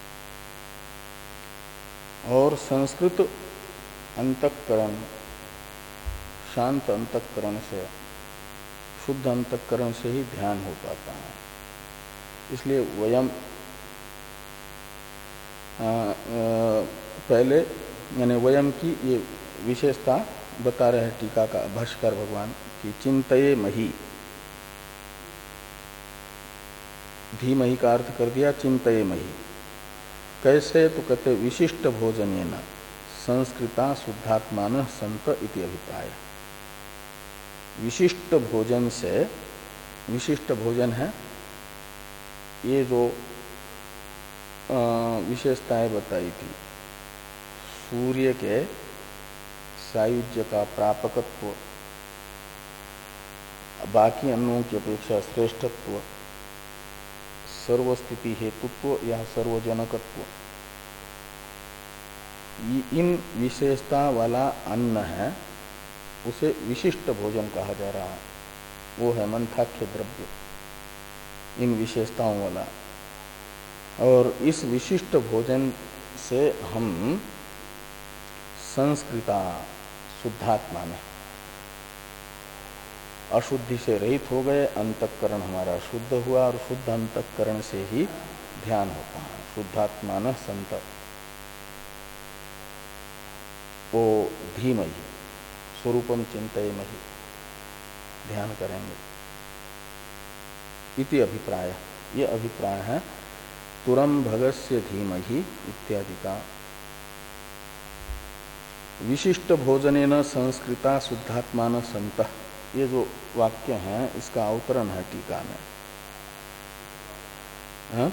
और संस्कृत अंतःकरण, शांत अंतःकरण से, शुद्ध अंतःकरण से ही ध्यान हो पाता है। इसलिए वयम आ, आ, पहले यानी वयम की ये विशेषता बता रहे हैं टीका का भाष्कर भगवान की, चिंतये मही, धीमहि का अर्थ कर दिया चिंतये मही। कैसे? तो कहते विशिष्ट भोजनेन संस्कृता शुद्धात्मान संत इति अभिप्राय। विशिष्ट भोजन से, विशिष्ट भोजन है ये जो विशेषताएं बताई थी, सूर्य के सायुज्य का प्रापकत्व, बाकी अन्नों की अपेक्षा श्रेष्ठत्व, सर्वस्थिति हेतुत्व या सर्वजनकत्व, इन विशेषता वाला अन्न है, उसे विशिष्ट भोजन कहा जा रहा है। वो है मंथाख्य द्रव्य, इन विशेषताओं वाला। और इस विशिष्ट भोजन से हम संस्कृता शुद्धात्मा में अशुद्धि से रहित हो गए, अंतःकरण हमारा शुद्ध हुआ और शुद्ध अंतःकरण से ही ध्यान होता है। शुद्धात्मा संत ओ धीमहि स्वरूपम चिंतयेमहि, ध्यान करेंगे इति अभिप्राय। ये अभिप्राय है तुरम भगस्य धीमहि इत्यादि का। विशिष्ट भोजनेन संस्कृता शुद्धात्मान संतः, ये जो वाक्य है इसका अवतरण है टीका में। हा?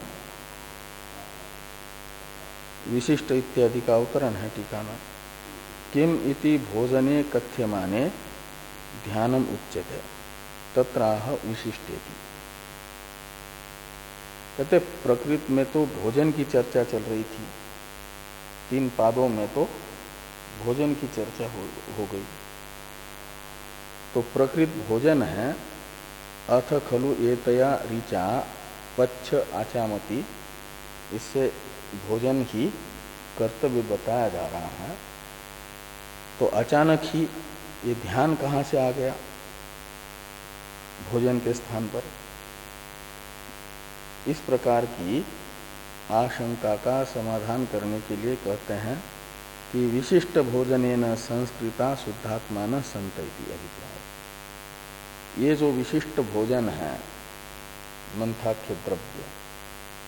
विशिष्ट इत्यादि का अवतरण है टीका में। किम इति भोजने कथ्यमाने ध्यानम उच्यते तत्राह विशिष्टेति। कहते प्रकृत में तो भोजन की चर्चा चल रही थी, तीन पादों में तो भोजन की चर्चा हो, हो गई। तो प्रकृत भोजन है, अथ खलु एतया ऋचा पच्छ आचामति, इससे भोजन ही कर्तव्य बताया जा रहा है। तो अचानक ही ये ध्यान कहाँ से आ गया भोजन के स्थान पर? इस प्रकार की आशंका का समाधान करने के लिए कहते हैं कि विशिष्ट भोजनेन संस्कृता शुद्धात्मान संत इति अभिप्राय। ये जो विशिष्ट भोजन है मंथाख्य द्रव्य,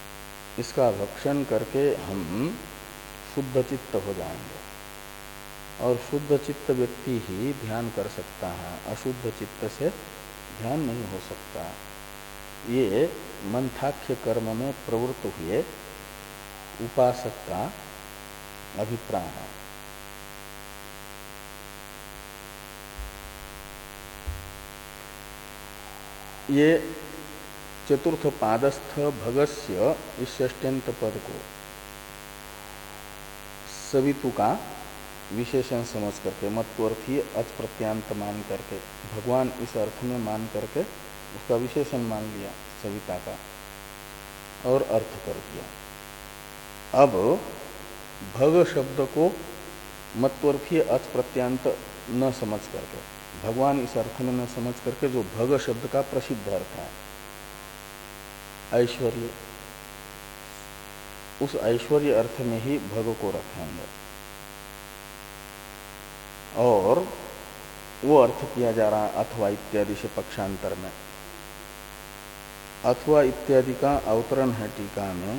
इसका भक्षण करके हम शुद्ध चित्त हो जाएंगे। और शुद्ध चित्त व्यक्ति ही ध्यान कर सकता है, अशुद्ध चित्त से ध्यान नहीं हो सकता। ये मंथाख्य कर्म में प्रवृत्त हुए उपासक का अभिप्राय है। ये चतुर्थ पादस्थ भगस्य इस षष्ट्यंत पद को सवितु का विशेषण समझ करके मत्वर्थी अच प्रत्यांत मान करके भगवान इस अर्थ में मान करके उसका विशेषण मान लिया सविता का और अर्थ कर दिया। अब भग शब्द को मत्वर्थी अच प्रत्यांत न समझ करके भगवान इस अर्थ में न समझ करके जो भग शब्द का प्रसिद्ध अर्थ है ऐश्वर्य, उस ऐश्वर्य अर्थ में ही भग को रखेंगे और वो अर्थ किया जा रहा है अथवा इत्यादि से पक्षांतर में। अथवा इत्यादि का अवतरण है टीका में,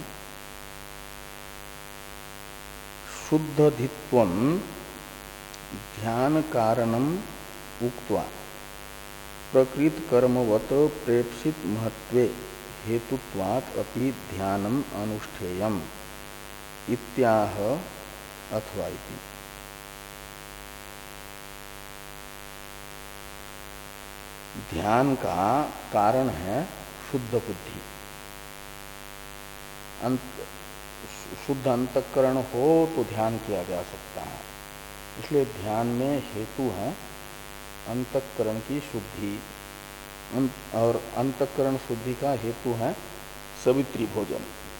शुद्धधित्वं ध्यान कारणम उक्त्वा प्रकृत कर्मवत प्रेप्सित महत्वे हेतुत्वात् अपि ध्यानम अनुष्ठेयम इत्याह अथवा इति। ध्यान का कारण है शुद्ध बुद्धि, अंत शुद्ध अंतःकरण हो तो ध्यान किया जा सकता है। इसलिए ध्यान में हेतु है अंतःकरण की शुद्धि, और अंतःकरण शुद्धि का हेतु है सवित्री भोजन।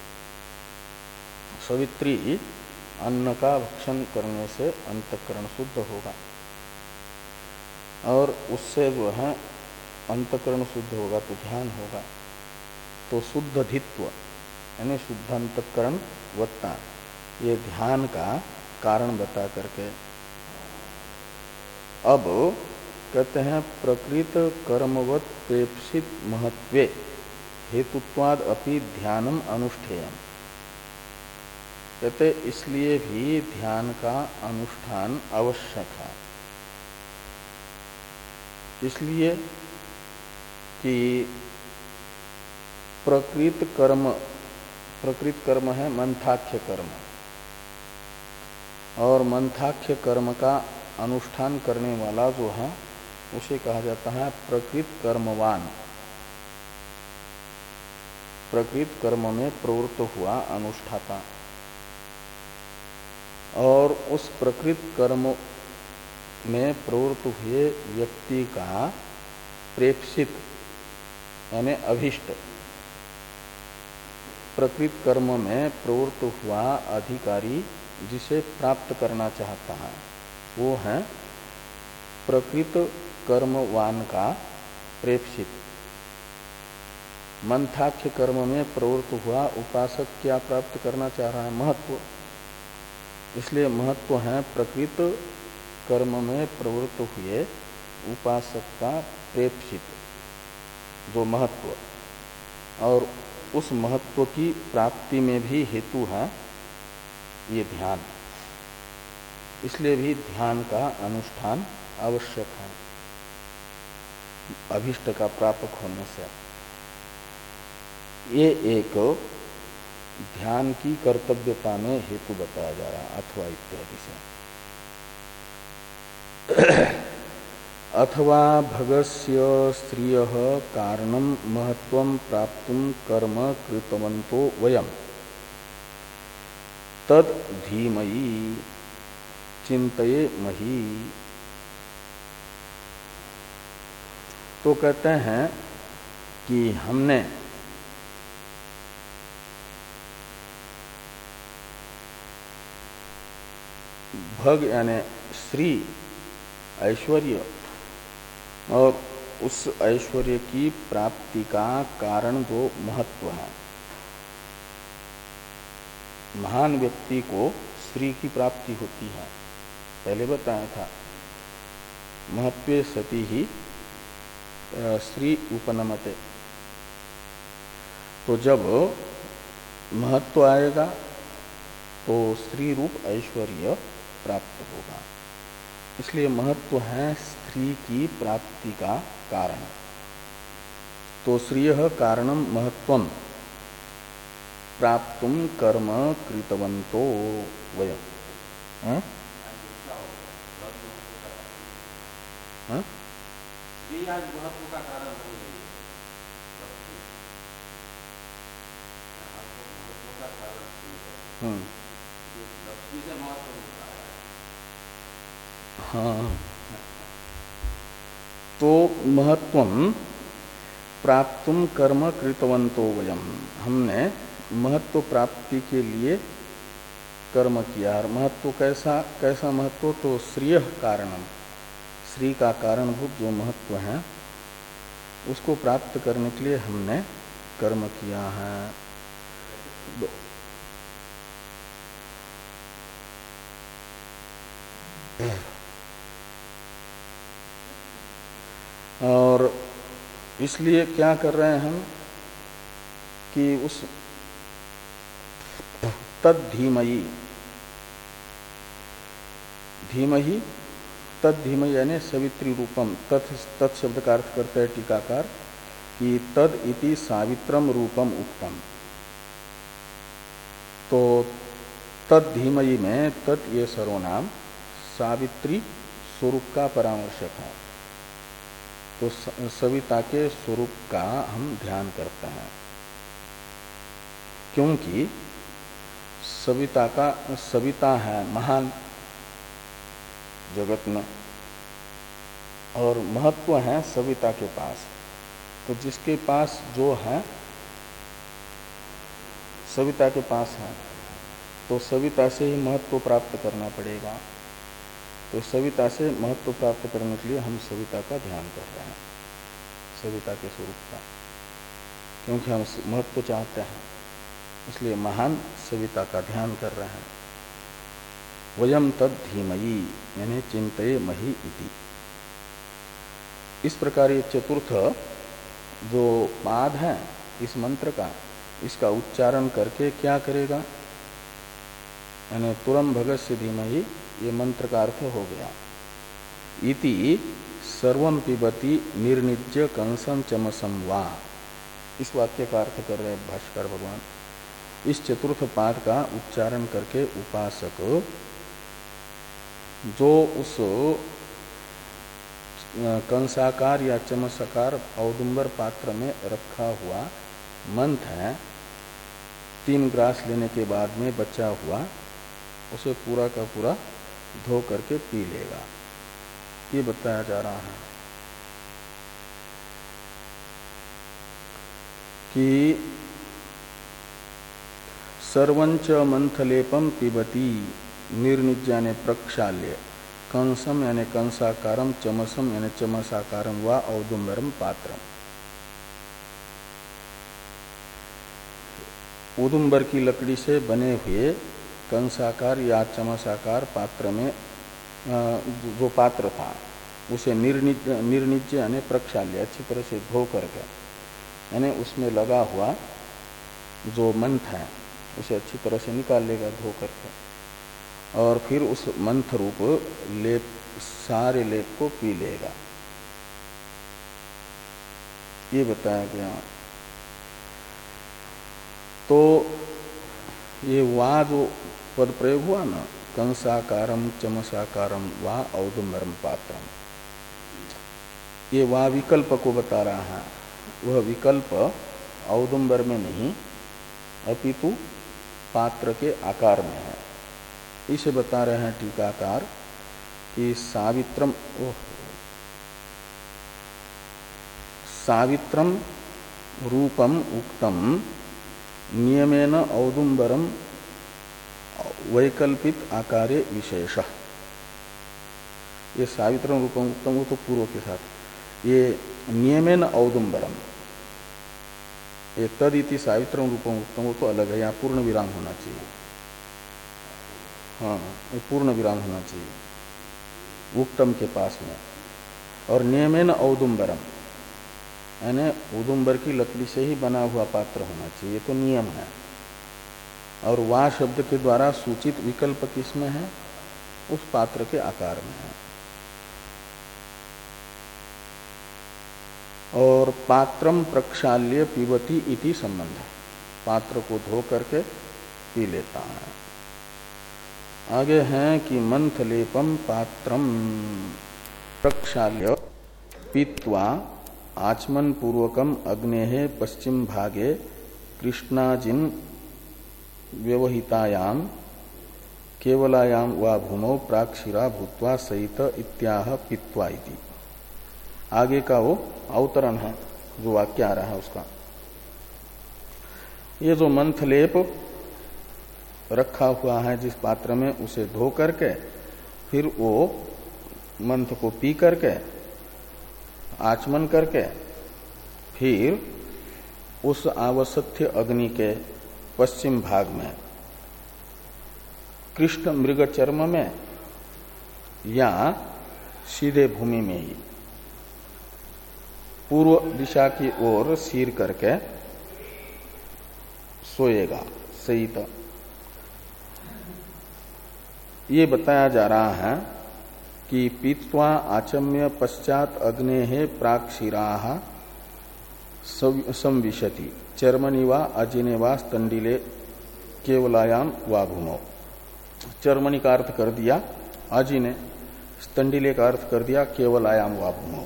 सवित्री अन्न का भक्षण करने से अंतःकरण शुद्ध होगा और उससे जो है अंतःकरण शुद्ध होगा तो ध्यान होगा। तो शुद्धधित्व यानी शुद्ध अंतःकरण वत्ता ये ध्यान का कारण बता करके अब कहते हैं प्रकृत कर्मवत प्रेप्सित महत्वे हेतुत्वाद अपि ध्यानम अनुष्ठेयम। कहते इसलिए भी ध्यान का अनुष्ठान आवश्यक है, इसलिए कि प्रकृत कर्म प्रकृत कर्म है मंथाख्य कर्म और मंथाख्य कर्म का अनुष्ठान करने वाला जो है उसे कहा जाता है प्रकृत कर्मवान। प्रकृत कर्म में प्रवृत्त हुआ अनुष्ठाता और उस प्रकृत कर्म में प्रवृत्त हुए व्यक्ति का प्रेप्सित यानी अभिष्ट, प्रकृत कर्म में प्रवृत्त हुआ अधिकारी जिसे प्राप्त करना चाहता है वो है प्रकृत कर्मवान का प्रेप्सित। मंथाख्य कर्म में प्रवृत्त हुआ उपासक क्या प्राप्त करना चाह रहा है? महत्व। इसलिए महत्व है प्रकृत कर्म में प्रवृत्त हुए उपासक का प्रेप्सित जो महत्व, और उस महत्व की प्राप्ति में भी हेतु है ये ध्यान। इसलिए भी ध्यान का अनुष्ठान आवश्यक है अभिष्ट का प्रापक होने से। ये एक ध्यान की कर्तव्यता में हेतु बताया जा रहा है अथवा इत्यादि से। अथवा भगस्य स्त्रियः कारणं महत्वं प्राप्तुं कर्म कृतवन्तो वयम् तद धीमहि चिंतये मही। तो कहते हैं कि हमने भग यानी श्री ऐश्वर्य और उस ऐश्वर्य की प्राप्ति का कारण जो महत्व है, महान व्यक्ति को श्री की प्राप्ति होती है, पहले बताया था। महत्वे सती ही श्री उपनमते। तो जब महत्व आएगा तो स्त्री रूप ऐश्वर्य प्राप्त होगा। इसलिए महत्व है स्त्री की प्राप्ति का कारण। तो श्रियः कारणम महत्वम प्राप्तुम कर्म कृतवंतो वयम्। हाँ? हाँ? महत्व का कारण हम्म लक्ष्मी से महत्व होता है। हाँ, तो महत्वम प्राप्तुम कर्म कृतवंतो वयम, हमने महत्व प्राप्ति के लिए कर्म किया। और महत्व कैसा कैसा महत्व? तो श्रिय कारणम, श्री का कारणभूत जो महत्व है उसको प्राप्त करने के लिए हमने कर्म किया है। और इसलिए क्या कर रहे हैं हम कि उस तद धीमयी, धीमहि तद धीमयी यानी सवित्री रूपम, तत् शब्द का अर्थ करते हैं टीकाकार कि तद इति सावित्रम रूपम उक्तम। तो तद धीमयी में तत् ये सर्वनाम सावित्री स्वरूप का परामर्शक है। तो सविता के स्वरूप का हम ध्यान करते हैं, क्योंकि सविता का सविता है महान जगत में और महत्व है सविता के पास। तो जिसके पास जो है सविता के पास है, तो सविता से ही महत्व प्राप्त करना पड़ेगा। तो सविता से महत्व प्राप्त करने के लिए हम सविता का ध्यान कर रहे हैं, सविता के स्वरूप का, क्योंकि हम महत्व चाहते हैं, इसलिए महान सविता का ध्यान कर रहे हैं। वयम तद धीमयी यानी चिंतये मही इति। इस प्रकार ये चतुर्थ जो पाद है इस मंत्र का, इसका उच्चारण करके क्या करेगा, यानी तुरम भगत से धीमहि, ये मंत्र का अर्थ हो गया। इति सर्वम पिबति निर्निज्य कंसम चमसम वा, इस वाक्य का अर्थ कर रहे हैं भाष्कर भगवान। इस चतुर्थ पाद का उच्चारण करके उपासक जो उस कंसाकार या चमसाकार औदुंबर पात्र में रखा हुआ मंथ है, तीन ग्रास लेने के बाद में बचा हुआ, उसे पूरा का पूरा धो करके पी लेगा, ये बताया जा रहा है। कि सर्वंच मंथलेपम पिबती निर्निज्याने प्रक्षाल्य कंसम यानी कंसाकारम चमसम यानी चमसाकारम व औदुंबरम पात्रम। औदुंबर की लकड़ी से बने हुए कंसाकार या चमसाकार पात्र में जो पात्र था उसे निर्निज्य निर्निज्य यानी प्रक्षाल्य अच्छी तरह से धो करके, यानी उसमें लगा हुआ जो मंथ है उसे अच्छी तरह से निकाल लेगा धो करके, और फिर उस मंथ रूप लेप सारे लेप को पी लेगा, ये बताया गया। तो ये वा जो पद प्रयोग हुआ ना, कंसाकारम चमसाकारम वा औदुंबरम पात्रम, ये वा विकल्प को बता रहा है। वह विकल्प औदुंबर में नहीं अपितु पात्र के आकार में है। इसे बता रहे हैं टीकाकार कि सावित्रम सावित्रम रूपम उक्तम नियमेन औदुंबरम वैकल्पित आकारे विशेष। ये सावित्रम रूपम उक्तम, वो तो पूर्व के साथ, ये नियमेन औदुंबरम, ये तद इति सावित्रम रूपम उक्तम, वो तो अलग है, यहाँ पूर्ण विराम होना चाहिए। हाँ, ये पूर्ण विराम होना चाहिए उक्तम के पास में। और नियमेन औदुंबरम यानी औदुंबर की लकड़ी से ही बना हुआ पात्र होना चाहिए, ये तो नियम है। और वा शब्द के द्वारा सूचित विकल्प किसमें है? उस पात्र के आकार में है। और पात्रम प्रक्षाल्य पिबती इति संबंध, पात्र को धो करके पी लेता है। आगे हैं कि मंथलेपम पात्रम प्रक्षाल्य पीत्वा आचमन पूर्वकम अग्नेः पश्चिम भागे कृष्णाजिन व्यवहितायाम केवलायाम वा भूमौ प्राक्षिरा भूत्वा सहित इत्याह पीत्वा इति। आगे का वो अवतरण है जो वाक्य आ रहा है उसका। ये जो मंथलेप रखा हुआ है जिस पात्र में, उसे धो करके फिर वो मंथ को पी करके आचमन करके फिर उस आवसथ्य अग्नि के पश्चिम भाग में कृष्ण मृग चर्म में या सीधे भूमि में ही पूर्व दिशा की ओर सिर करके सोएगा सहित। ये बताया जा रहा है कि पीत्वा आचम्य पश्चात अग्नेः प्राक्षिराः संविशति चर्मनि वा अजिने वा स्तंडिले केवलायाम वा भूमौ। चर्मनि का अर्थ कर दिया अजिने, स्तंडिले का अर्थ कर दिया केवलायाम वा भूमौ।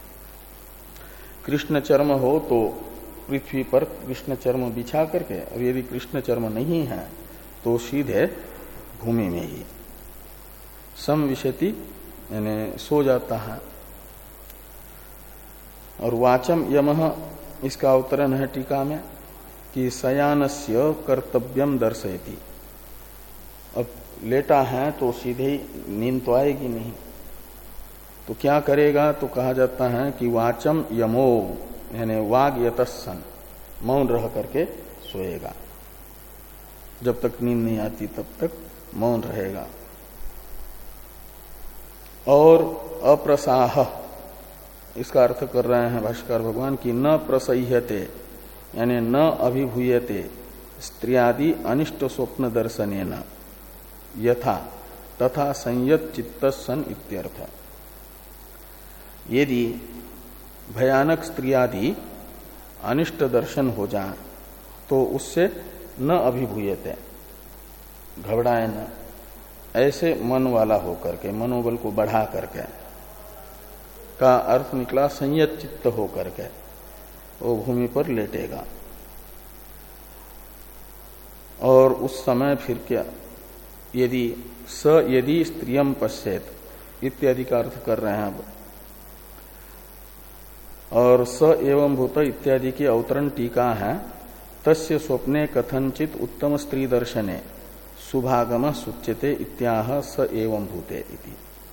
कृष्ण चर्म हो तो पृथ्वी पर कृष्ण चर्म बिछा करके, और यदि कृष्ण चर्म नहीं है तो सीधे भूमि में ही संविशति यानी सो जाता है। और वाचम यमः इसका अवतरण है टीका में कि शयानस्य कर्तव्यम दर्शयति। अब लेटा है तो सीधे ही नींद तो आएगी नहीं, तो क्या करेगा, तो कहा जाता है कि वाचम यमो यानी वाग यतस्सन, मौन रह करके सोएगा। जब तक नींद नहीं आती तब तक मौन रहेगा। और अप्रसाह इसका अर्थ कर रहे हैं भाष्कर भगवान की न प्रसह्यते यानी न अभिभूयते स्त्रियादि अनिष्ट स्वप्न दर्शनेन यथा तथा संयत चित्तसन इत्यर्थ। यदि भयानक स्त्रियादि अनिष्ट दर्शन हो जाए तो उससे न अभिभूयते, घबराए न, ऐसे मन वाला होकर के, मनोबल को बढ़ा करके, का अर्थ निकला संयत चित्त होकर के वो भूमि पर लेटेगा। और उस समय फिर क्या, यदि स यदि स्त्रियम पश्येत इत्यादि का अर्थ कर रहे हैं अब। और स एवं भूत इत्यादि की अवतरण टीका है तस्य स्वप्ने कथनचित उत्तम स्त्री दर्शने शुभागम सुच्यते इत्याह स एवं भूते इति।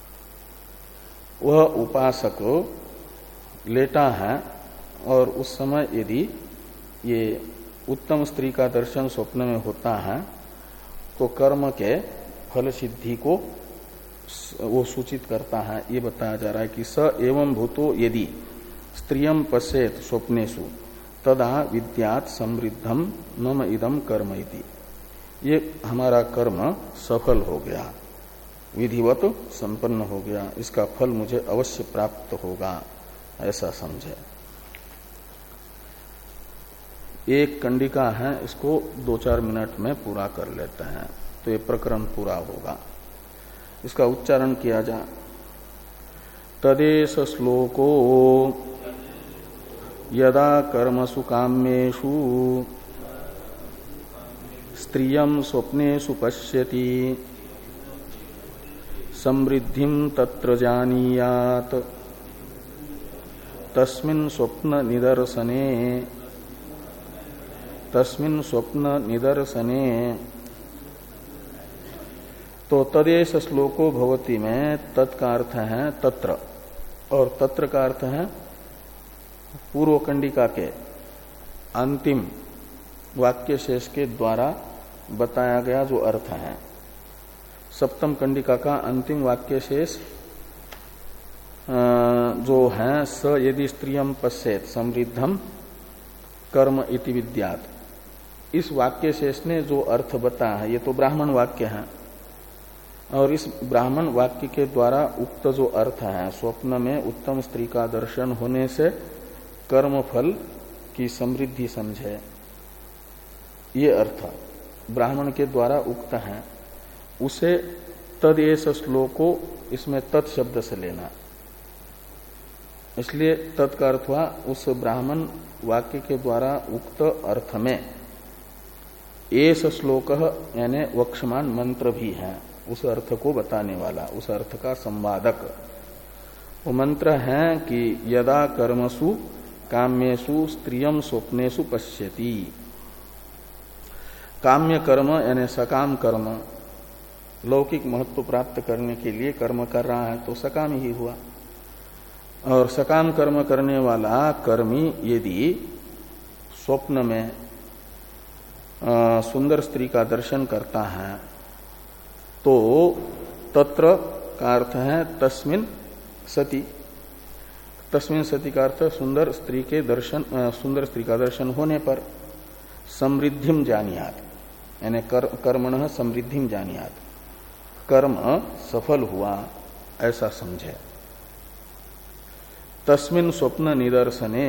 वह उपासक लेटा है और उस समय यदि ये उत्तम स्त्री का दर्शन स्वप्न में होता है तो कर्म के फल सिद्धि को वो सूचित करता है। ये बताया जा रहा है कि स एवं भूतो यदि स्त्रियम पश्येत स्वप्नेषु तदा विद्यात् समृद्धम मम इदम कर्म इति। ये हमारा कर्म सफल हो गया, विधिवत संपन्न हो गया, इसका फल मुझे अवश्य प्राप्त होगा, ऐसा समझे। एक कंडिका है, इसको दो चार मिनट में पूरा कर लेते हैं तो ये प्रकरण पूरा होगा। इसका उच्चारण किया जा। तदेश श्लोको यदा कर्मसु काम्येषु स्त्रियं स्वप्नेषु पश्यति समृद्धिं तत्र जानीयात् तस्मिन् स्वप्न निदर्शने तस्मिन् स्वप्न निदर्शने। तो तदेश श्लोको भवति में तत् का अर्थ है तत्र, और तत्र का अर्थ है पूर्व कंडिका के अंतिम वाक्य शेष के द्वारा बताया गया जो अर्थ है। सप्तम कंडिका का अंतिम वाक्य शेष जो है स यदि स्त्रियम पश्येत समृद्धम कर्म इति विद्यात्, इस वाक्य शेष ने जो अर्थ बताया है ये तो ब्राह्मण वाक्य है, और इस ब्राह्मण वाक्य के द्वारा उक्त जो अर्थ है स्वप्न में उत्तम स्त्री का दर्शन होने से कर्म फल की समृद्धि समझे, ये अर्थ ब्राह्मण के द्वारा उक्त है, उसे तदेश श्लोको इसमें तत् शब्द से लेना। इसलिए तत् का अर्थ हुआ उस ब्राह्मण वाक्य के द्वारा उक्त अर्थ में एस श्लोक यानी वक्षमान मंत्र भी है, उस अर्थ को बताने वाला, उस अर्थ का संवादक। वो मंत्र है कि यदा कर्मसु काम्येषु स्त्रियम स्वप्नेषु पश्यति। काम्य कर्म यानी सकाम कर्म, लौकिक महत्व प्राप्त करने के लिए कर्म कर रहा है तो सकाम ही हुआ। और सकाम कर्म करने वाला कर्मी यदि स्वप्न में आ, सुंदर स्त्री का दर्शन करता है तो तत्र का अर्थ है तस्मिन सती। तस्मिन सती का अर्थ सुंदर स्त्री के दर्शन, आ, सुंदर स्त्री का दर्शन होने पर समृद्धिम जानियात, यानी कर, कर्मणः समृद्धिम जानियात, कर्म सफल हुआ ऐसा समझे। तस्मिन स्वप्न निदर्शने,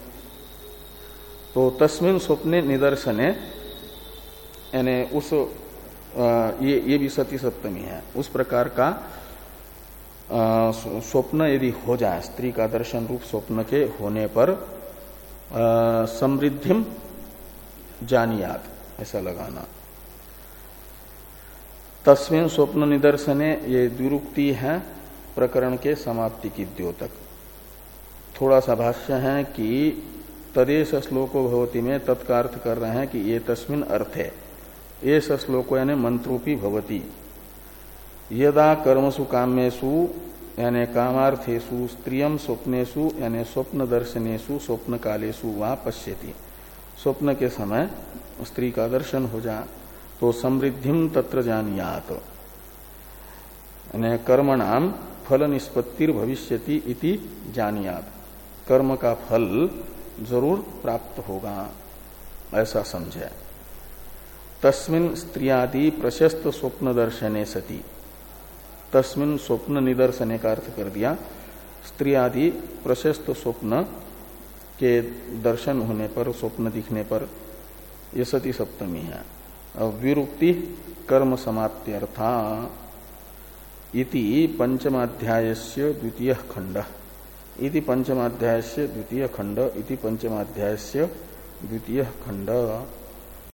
तो तस्मिन स्वप्ने निदर्शने यानी उस ये ये भी सती सप्तमी है, उस प्रकार का स्वप्न यदि हो जाए, स्त्री का दर्शन रूप स्वप्न के होने पर समृद्धिम जानियात ऐसा लगाना। तस्मिन स्वप्न निदर्शने ये द्विरुक्ति है प्रकरण के समाप्ति की द्योतक। थोड़ा सा भाष्य है कि तदेश श्लोको भवति में तत्कार्थ कर रहे हैं कि ये तस्मिन अर्थ है, ये श्लोको यानी मंत्रोपी भवति। यदा कर्मसु काम्येषु यानी कामार्थेषु स्त्रियम स्वप्नेषु यानी स्वप्न दर्शनेषु स्वप्न कालेषु वहां पश्यति, स्वप्न के समय स्त्री का दर्शन हो जा तो समृद्धिम तत्र जानियात, यानी कर्मणाम फल निष्पत्तिर भविष्यति इति जानियात, कर्म का फल जरूर प्राप्त होगा ऐसा समझे। तस्मिन स्त्रियादि प्रशस्त स्वप्न दर्शने सती, तस्मिन स्वप्न निदर्शने का अर्थ कर दिया, स्त्रियादि प्रशस्त स्वप्न के दर्शन होने पर, स्वप्न दिखने पर, ये सती सप्तमी है। और विरुक्ति कर्म समाप्त्यर्था इति पंचमाध्यायस्य द्वितीय खंड, इति पंचमाध्यायस्य द्वितीय खंड, इति पंचमाध्यायस्य द्वितीय खंड।